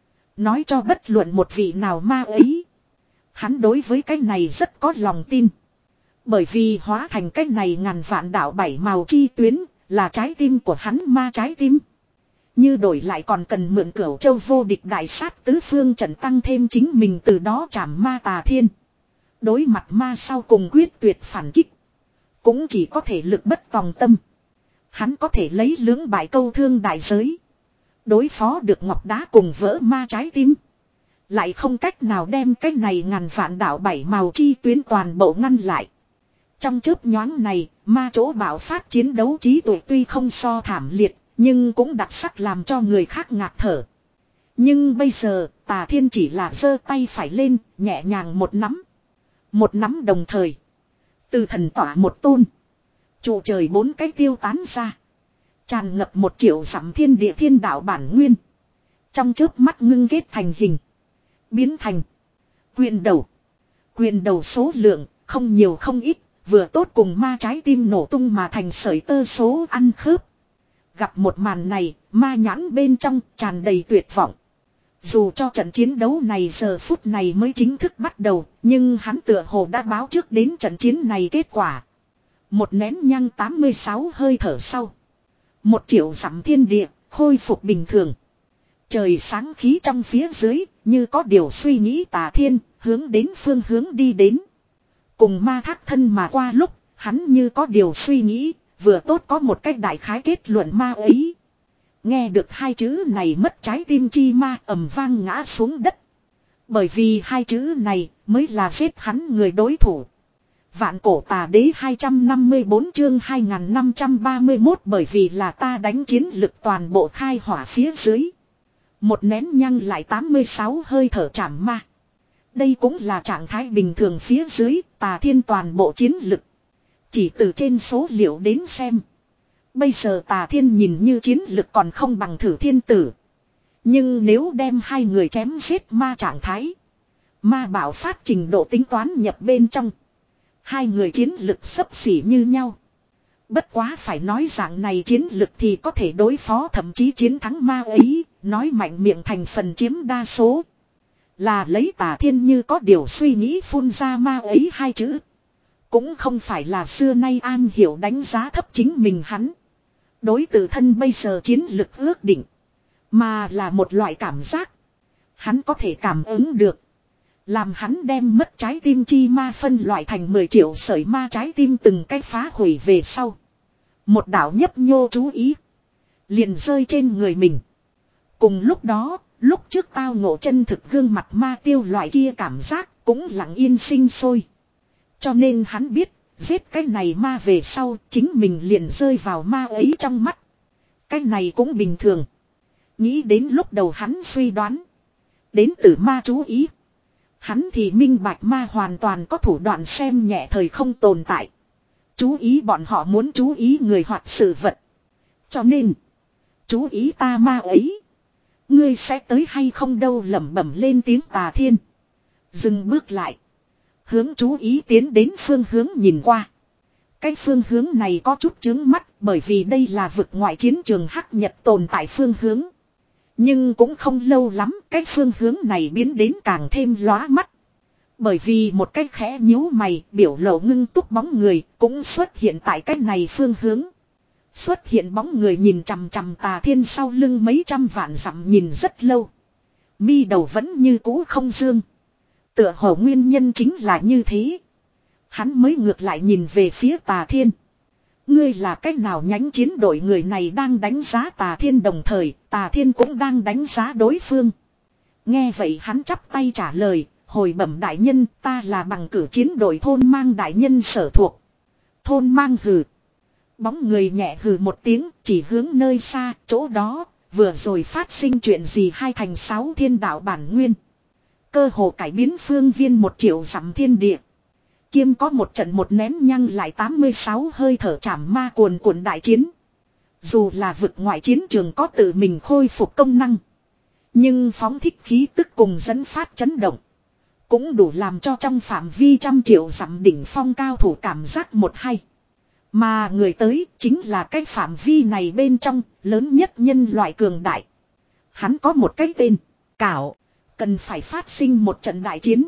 Nói cho bất luận một vị nào ma ấy. Hắn đối với cái này rất có lòng tin. Bởi vì hóa thành cái này ngàn vạn đạo bảy màu chi tuyến. Là trái tim của hắn ma trái tim. Như đổi lại còn cần mượn cửu châu vô địch đại sát tứ phương trận tăng thêm chính mình từ đó chảm ma tà thiên. Đối mặt ma sau cùng quyết tuyệt phản kích. Cũng chỉ có thể lực bất tòng tâm. Hắn có thể lấy lưỡng bại câu thương đại giới. Đối phó được ngọc đá cùng vỡ ma trái tim. Lại không cách nào đem cái này ngàn vạn đạo bảy màu chi tuyến toàn bộ ngăn lại. Trong chớp nhoáng này, ma chỗ bạo phát chiến đấu trí tuệ tuy không so thảm liệt, nhưng cũng đặc sắc làm cho người khác ngạt thở. Nhưng bây giờ, Tà Thiên chỉ là giơ tay phải lên, nhẹ nhàng một nắm. Một nắm đồng thời. Từ thần tỏa một tôn. Trụ trời bốn cái tiêu tán ra. Tràn ngập một triệu dặm thiên địa thiên đạo bản nguyên. Trong chớp mắt ngưng kết thành hình. Biến thành. Quyền đầu. Quyền đầu số lượng, không nhiều không ít. Vừa tốt cùng ma trái tim nổ tung mà thành sợi tơ số ăn khớp. Gặp một màn này, ma nhãn bên trong tràn đầy tuyệt vọng. Dù cho trận chiến đấu này giờ phút này mới chính thức bắt đầu, nhưng hắn tựa hồ đã báo trước đến trận chiến này kết quả. Một nén nhang tám mươi sáu hơi thở sau. Một triệu dặm thiên địa, khôi phục bình thường. Trời sáng khí trong phía dưới, như có điều suy nghĩ Tà Thiên, hướng đến phương hướng đi đến. Cùng ma thác thân mà qua lúc, hắn như có điều suy nghĩ, vừa tốt có một cách đại khái kết luận ma ấy. Nghe được hai chữ này mất trái tim chi ma ầm vang ngã xuống đất. Bởi vì hai chữ này mới là giết hắn người đối thủ. Vạn cổ tà đế hai trăm năm mươi bốn chương hai nghìn năm trăm ba mươi mốt bởi vì là ta đánh chiến lực toàn bộ khai hỏa phía dưới. Một nén nhang lại tám mươi sáu hơi thở chảm ma. Đây cũng là trạng thái bình thường phía dưới Tà Thiên toàn bộ chiến lực. Chỉ từ trên số liệu đến xem. Bây giờ Tà Thiên nhìn như chiến lực còn không bằng Thử Thiên Tử. Nhưng nếu đem hai người chém giết ma trạng thái. Ma bảo phát trình độ tính toán nhập bên trong. Hai người chiến lực xấp xỉ như nhau. Bất quá phải nói dạng này chiến lực thì có thể đối phó thậm chí chiến thắng ma ấy. Nói mạnh miệng thành phần chiếm đa số. Là lấy Tà Thiên như có điều suy nghĩ phun ra ma ấy hai chữ. Cũng không phải là xưa nay an hiểu đánh giá thấp chính mình hắn. Đối tự thân bây giờ chiến lực ước định. Mà là một loại cảm giác. Hắn có thể cảm ứng được. Làm hắn đem mất trái tim chi ma phân loại thành mười triệu sợi ma trái tim từng cách phá hủy về sau. Một đạo nhấp nhô chú ý. Liền rơi trên người mình. Cùng lúc đó, lúc trước tao ngộ chân thực gương mặt ma tiêu loại kia cảm giác cũng lặng yên sinh sôi. Cho nên hắn biết, giết cái này ma về sau, chính mình liền rơi vào ma ấy trong mắt. Cái này cũng bình thường. Nghĩ đến lúc đầu hắn suy đoán. Đến từ ma chú ý. Hắn thì minh bạch ma hoàn toàn có thủ đoạn xem nhẹ thời không tồn tại. Chú ý bọn họ muốn chú ý người hoặc sự vật. Cho nên, chú ý ta ma ấy. Ngươi sẽ tới hay không đâu lẩm bẩm lên tiếng Tà Thiên. Dừng bước lại. Hướng chú ý tiến đến phương hướng nhìn qua. Cái phương hướng này có chút chướng mắt bởi vì đây là vực ngoại chiến trường hắc nhật tồn tại phương hướng. Nhưng cũng không lâu lắm cái phương hướng này biến đến càng thêm lóa mắt. Bởi vì một cái khẽ nhíu mày biểu lộ ngưng túc bóng người cũng xuất hiện tại cái này phương hướng. Xuất hiện bóng người nhìn chằm chằm Tà Thiên sau lưng mấy trăm vạn dặm nhìn rất lâu. Mi đầu vẫn như cũ không dương. Tựa hồ nguyên nhân chính là như thế. Hắn mới ngược lại nhìn về phía Tà Thiên. Ngươi là cách nào nhánh chiến đội người này đang đánh giá Tà Thiên đồng thời Tà Thiên cũng đang đánh giá đối phương. Nghe vậy hắn chắp tay trả lời. Hồi bẩm đại nhân ta là bằng cử chiến đội thôn mang đại nhân sở thuộc. Thôn mang hừ. Bóng người nhẹ hừ một tiếng chỉ hướng nơi xa chỗ đó vừa rồi phát sinh chuyện gì hai thành sáu thiên đạo bản nguyên. Cơ hồ cải biến phương viên một triệu dặm thiên địa. Kiêm có một trận một nén nhang lại tám mươi sáu hơi thở chảm ma cuồn cuộn đại chiến. Dù là vực ngoại chiến trường có tự mình khôi phục công năng. Nhưng phóng thích khí tức cùng dẫn phát chấn động. Cũng đủ làm cho trong phạm vi trăm triệu dặm đỉnh phong cao thủ cảm giác một hay. Mà người tới chính là cái phạm vi này bên trong lớn nhất nhân loại cường đại. Hắn có một cái tên, Cảo, cần phải phát sinh một trận đại chiến.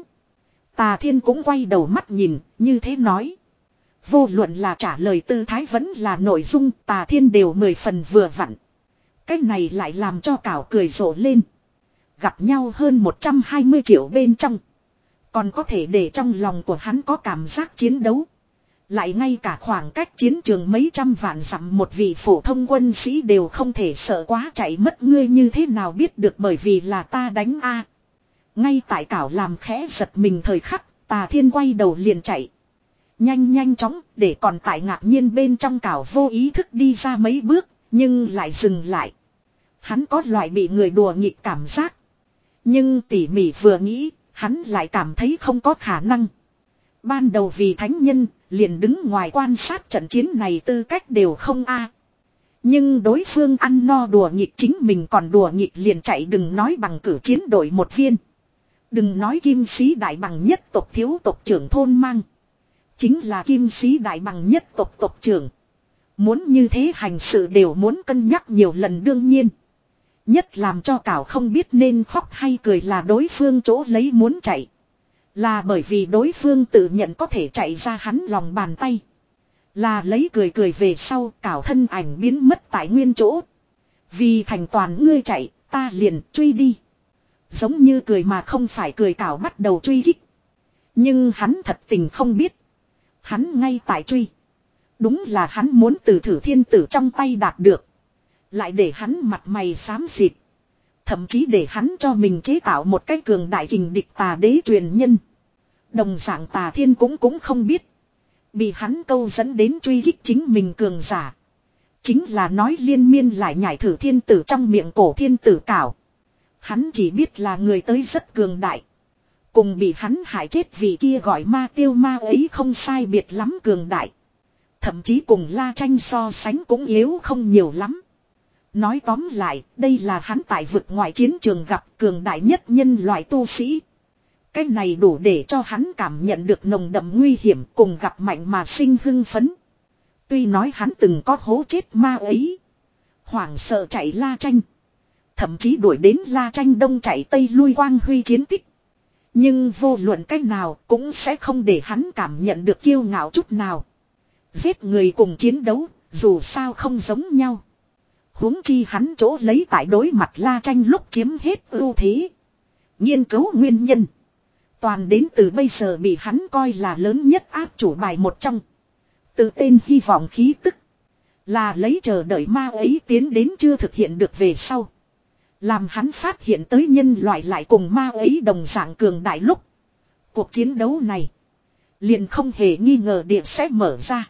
Tà Thiên cũng quay đầu mắt nhìn, như thế nói. Vô luận là trả lời tư thái vẫn là nội dung, Tà Thiên đều mười phần vừa vặn. Cái này lại làm cho Cảo cười rộ lên. Gặp nhau hơn một trăm hai mươi triệu bên trong. Còn có thể để trong lòng của hắn có cảm giác chiến đấu. Lại ngay cả khoảng cách chiến trường mấy trăm vạn dặm một vị phổ thông quân sĩ đều không thể sợ quá chạy mất, ngươi như thế nào biết được, bởi vì là ta đánh a. Ngay tại Cảo làm khẽ giật mình thời khắc, Tà Thiên quay đầu liền chạy. Nhanh nhanh chóng, để còn tại ngạc nhiên bên trong Cảo vô ý thức đi ra mấy bước, nhưng lại dừng lại. Hắn có loại bị người đùa nghịch cảm giác. Nhưng tỉ mỉ vừa nghĩ, hắn lại cảm thấy không có khả năng. Ban đầu vì thánh nhân, liền đứng ngoài quan sát trận chiến này tư cách đều không a. Nhưng đối phương ăn no đùa nghịch chính mình còn đùa nghịch liền chạy, đừng nói bằng cử chiến đội một viên. Đừng nói kim sĩ đại bằng nhất tộc thiếu tộc trưởng thôn mang. Chính là kim sĩ đại bằng nhất tộc tộc trưởng. Muốn như thế hành sự đều muốn cân nhắc nhiều lần đương nhiên. Nhất làm cho Cảo không biết nên khóc hay cười là đối phương chỗ lấy muốn chạy. Là bởi vì đối phương tự nhận có thể chạy ra hắn lòng bàn tay. Là lấy cười cười về sau Cảo thân ảnh biến mất tại nguyên chỗ. Vì thành toàn ngươi chạy, ta liền truy đi. Giống như cười mà không phải cười, Cảo bắt đầu truy kích. Nhưng hắn thật tình không biết. Hắn ngay tại truy. Đúng là hắn muốn từ Thử Thiên Tử trong tay đạt được. Lại để hắn mặt mày xám xịt. Thậm chí để hắn cho mình chế tạo một cái cường đại kình địch tà đế truyền nhân. Đồng dạng Tà Thiên cũng cũng không biết. Bị hắn câu dẫn đến truy kích chính mình cường giả. Chính là nói liên miên lại nhảy Thử Thiên Tử trong miệng cổ thiên tử Cảo. Hắn chỉ biết là người tới rất cường đại. Cùng bị hắn hại chết vì kia gọi ma tiêu ma ấy không sai biệt lắm cường đại. Thậm chí cùng La Tranh so sánh cũng yếu không nhiều lắm. Nói tóm lại, đây là hắn tại vực ngoại chiến trường gặp cường đại nhất nhân loại tu sĩ. Cái này đủ để cho hắn cảm nhận được nồng đậm nguy hiểm cùng gặp mạnh mà sinh hưng phấn. Tuy nói hắn từng có hố chết ma ấy. Hoảng sợ chạy La Tranh. Thậm chí đuổi đến La Tranh đông chạy tây lui quang huy chiến tích. Nhưng vô luận cách nào cũng sẽ không để hắn cảm nhận được kiêu ngạo chút nào. Giết người cùng chiến đấu, dù sao không giống nhau. Huống chi hắn chỗ lấy tại đối mặt La Tranh lúc chiếm hết ưu thế. Nghiên cứu nguyên nhân. Toàn đến từ bây giờ bị hắn coi là lớn nhất áp chủ bài một trong. Từ tên hy vọng khí tức. Là lấy chờ đợi ma ấy tiến đến chưa thực hiện được về sau. Làm hắn phát hiện tới nhân loại lại cùng ma ấy đồng dạng cường đại lúc. Cuộc chiến đấu này. Liền không hề nghi ngờ địa sẽ mở ra.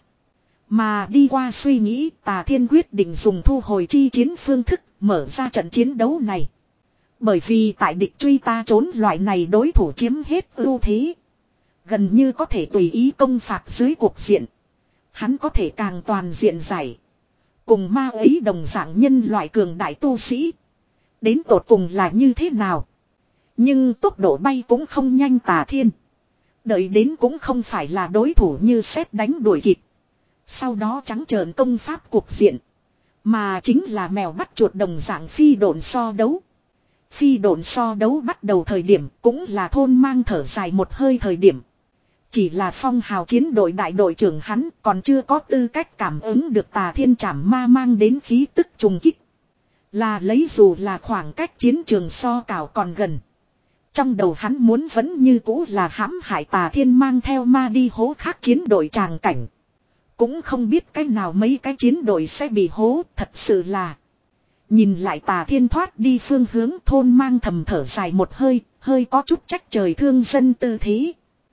Mà đi qua suy nghĩ, Tà Thiên quyết định dùng thu hồi chi chiến phương thức mở ra trận chiến đấu này. Bởi vì tại địch truy ta trốn loại này đối thủ chiếm hết ưu thế. Gần như có thể tùy ý công phạt dưới cuộc diện. Hắn có thể càng toàn diện giải. Cùng ma ấy đồng dạng nhân loại cường đại tu sĩ. Đến tột cùng là như thế nào? Nhưng tốc độ bay cũng không nhanh Tà Thiên. Đợi đến cũng không phải là đối thủ như sét đánh đuổi kịp. Sau đó trắng trợn công pháp cuộc diện. Mà chính là mèo bắt chuột đồng dạng phi độn so đấu. Phi độn so đấu bắt đầu thời điểm cũng là thôn mang thở dài một hơi thời điểm. Chỉ là phong hào chiến đội đại đội trưởng hắn còn chưa có tư cách cảm ứng được Tà Thiên trảm ma mang đến khí tức trùng kích. Là lấy dù là khoảng cách chiến trường so Cảo còn gần. Trong đầu hắn muốn vẫn như cũ là hãm hại Tà Thiên mang theo ma đi hố khác chiến đội tràng cảnh. Cũng không biết cách nào mấy cái chiến đội sẽ bị hố, thật sự là. Nhìn lại Tà Thiên thoát đi phương hướng, thôn mang thầm thở dài một hơi, hơi có chút trách trời thương dân tư thế.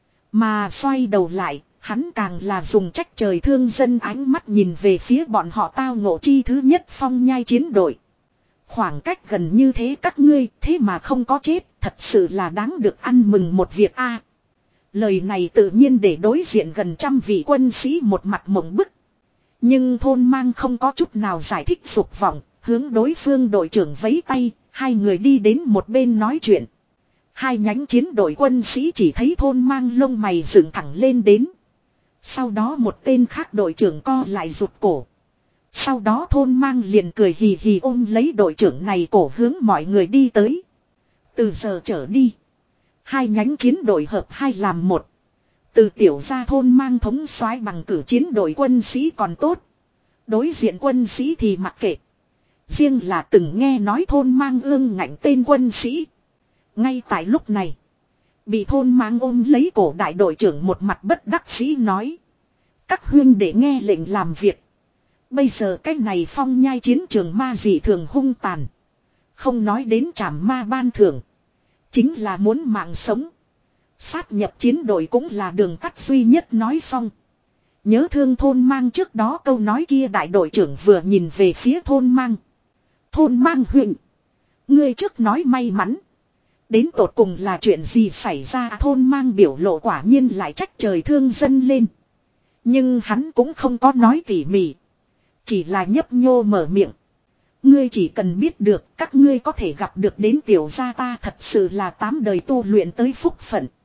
Mà xoay đầu lại, hắn càng là dùng trách trời thương dân ánh mắt nhìn về phía bọn họ tao ngộ chi thứ nhất phong nhai chiến đội. Khoảng cách gần như thế các ngươi, thế mà không có chết, thật sự là đáng được ăn mừng một việc a. Lời này tự nhiên để đối diện gần trăm vị quân sĩ một mặt mộng bức. Nhưng thôn mang không có chút nào giải thích dục vọng, hướng đối phương đội trưởng vẫy tay, hai người đi đến một bên nói chuyện. Hai nhánh chiến đội quân sĩ chỉ thấy thôn mang lông mày dựng thẳng lên đến. Sau đó một tên khác đội trưởng co lại rụt cổ. Sau đó thôn mang liền cười hì hì ôm lấy đội trưởng này cổ hướng mọi người đi tới. Từ giờ trở đi, hai nhánh chiến đội hợp hai làm một. Từ tiểu gia thôn mang thống soái bằng cử chiến đội quân sĩ còn tốt. Đối diện quân sĩ thì mặc kệ. Riêng là từng nghe nói thôn mang ương ngạnh tên quân sĩ. Ngay tại lúc này, bị thôn mang ôm lấy cổ đại đội trưởng một mặt bất đắc dĩ nói. Các huynh để nghe lệnh làm việc. Bây giờ cái này phong nhai chiến trường ma dị thường hung tàn. Không nói đến trảm ma ban thưởng. Chính là muốn mạng sống. Sát nhập chiến đội cũng là đường tắt duy nhất nói xong. Nhớ thương thôn mang trước đó câu nói kia đại đội trưởng vừa nhìn về phía thôn mang. Thôn mang huyện. Ngươi trước nói may mắn. Đến tột cùng là chuyện gì xảy ra thôn mang biểu lộ quả nhiên lại trách trời thương dân lên. Nhưng hắn cũng không có nói tỉ mỉ. Chỉ là nhấp nhô mở miệng. Ngươi chỉ cần biết được các ngươi có thể gặp được đến tiểu gia ta thật sự là tám đời tu luyện tới phúc phận.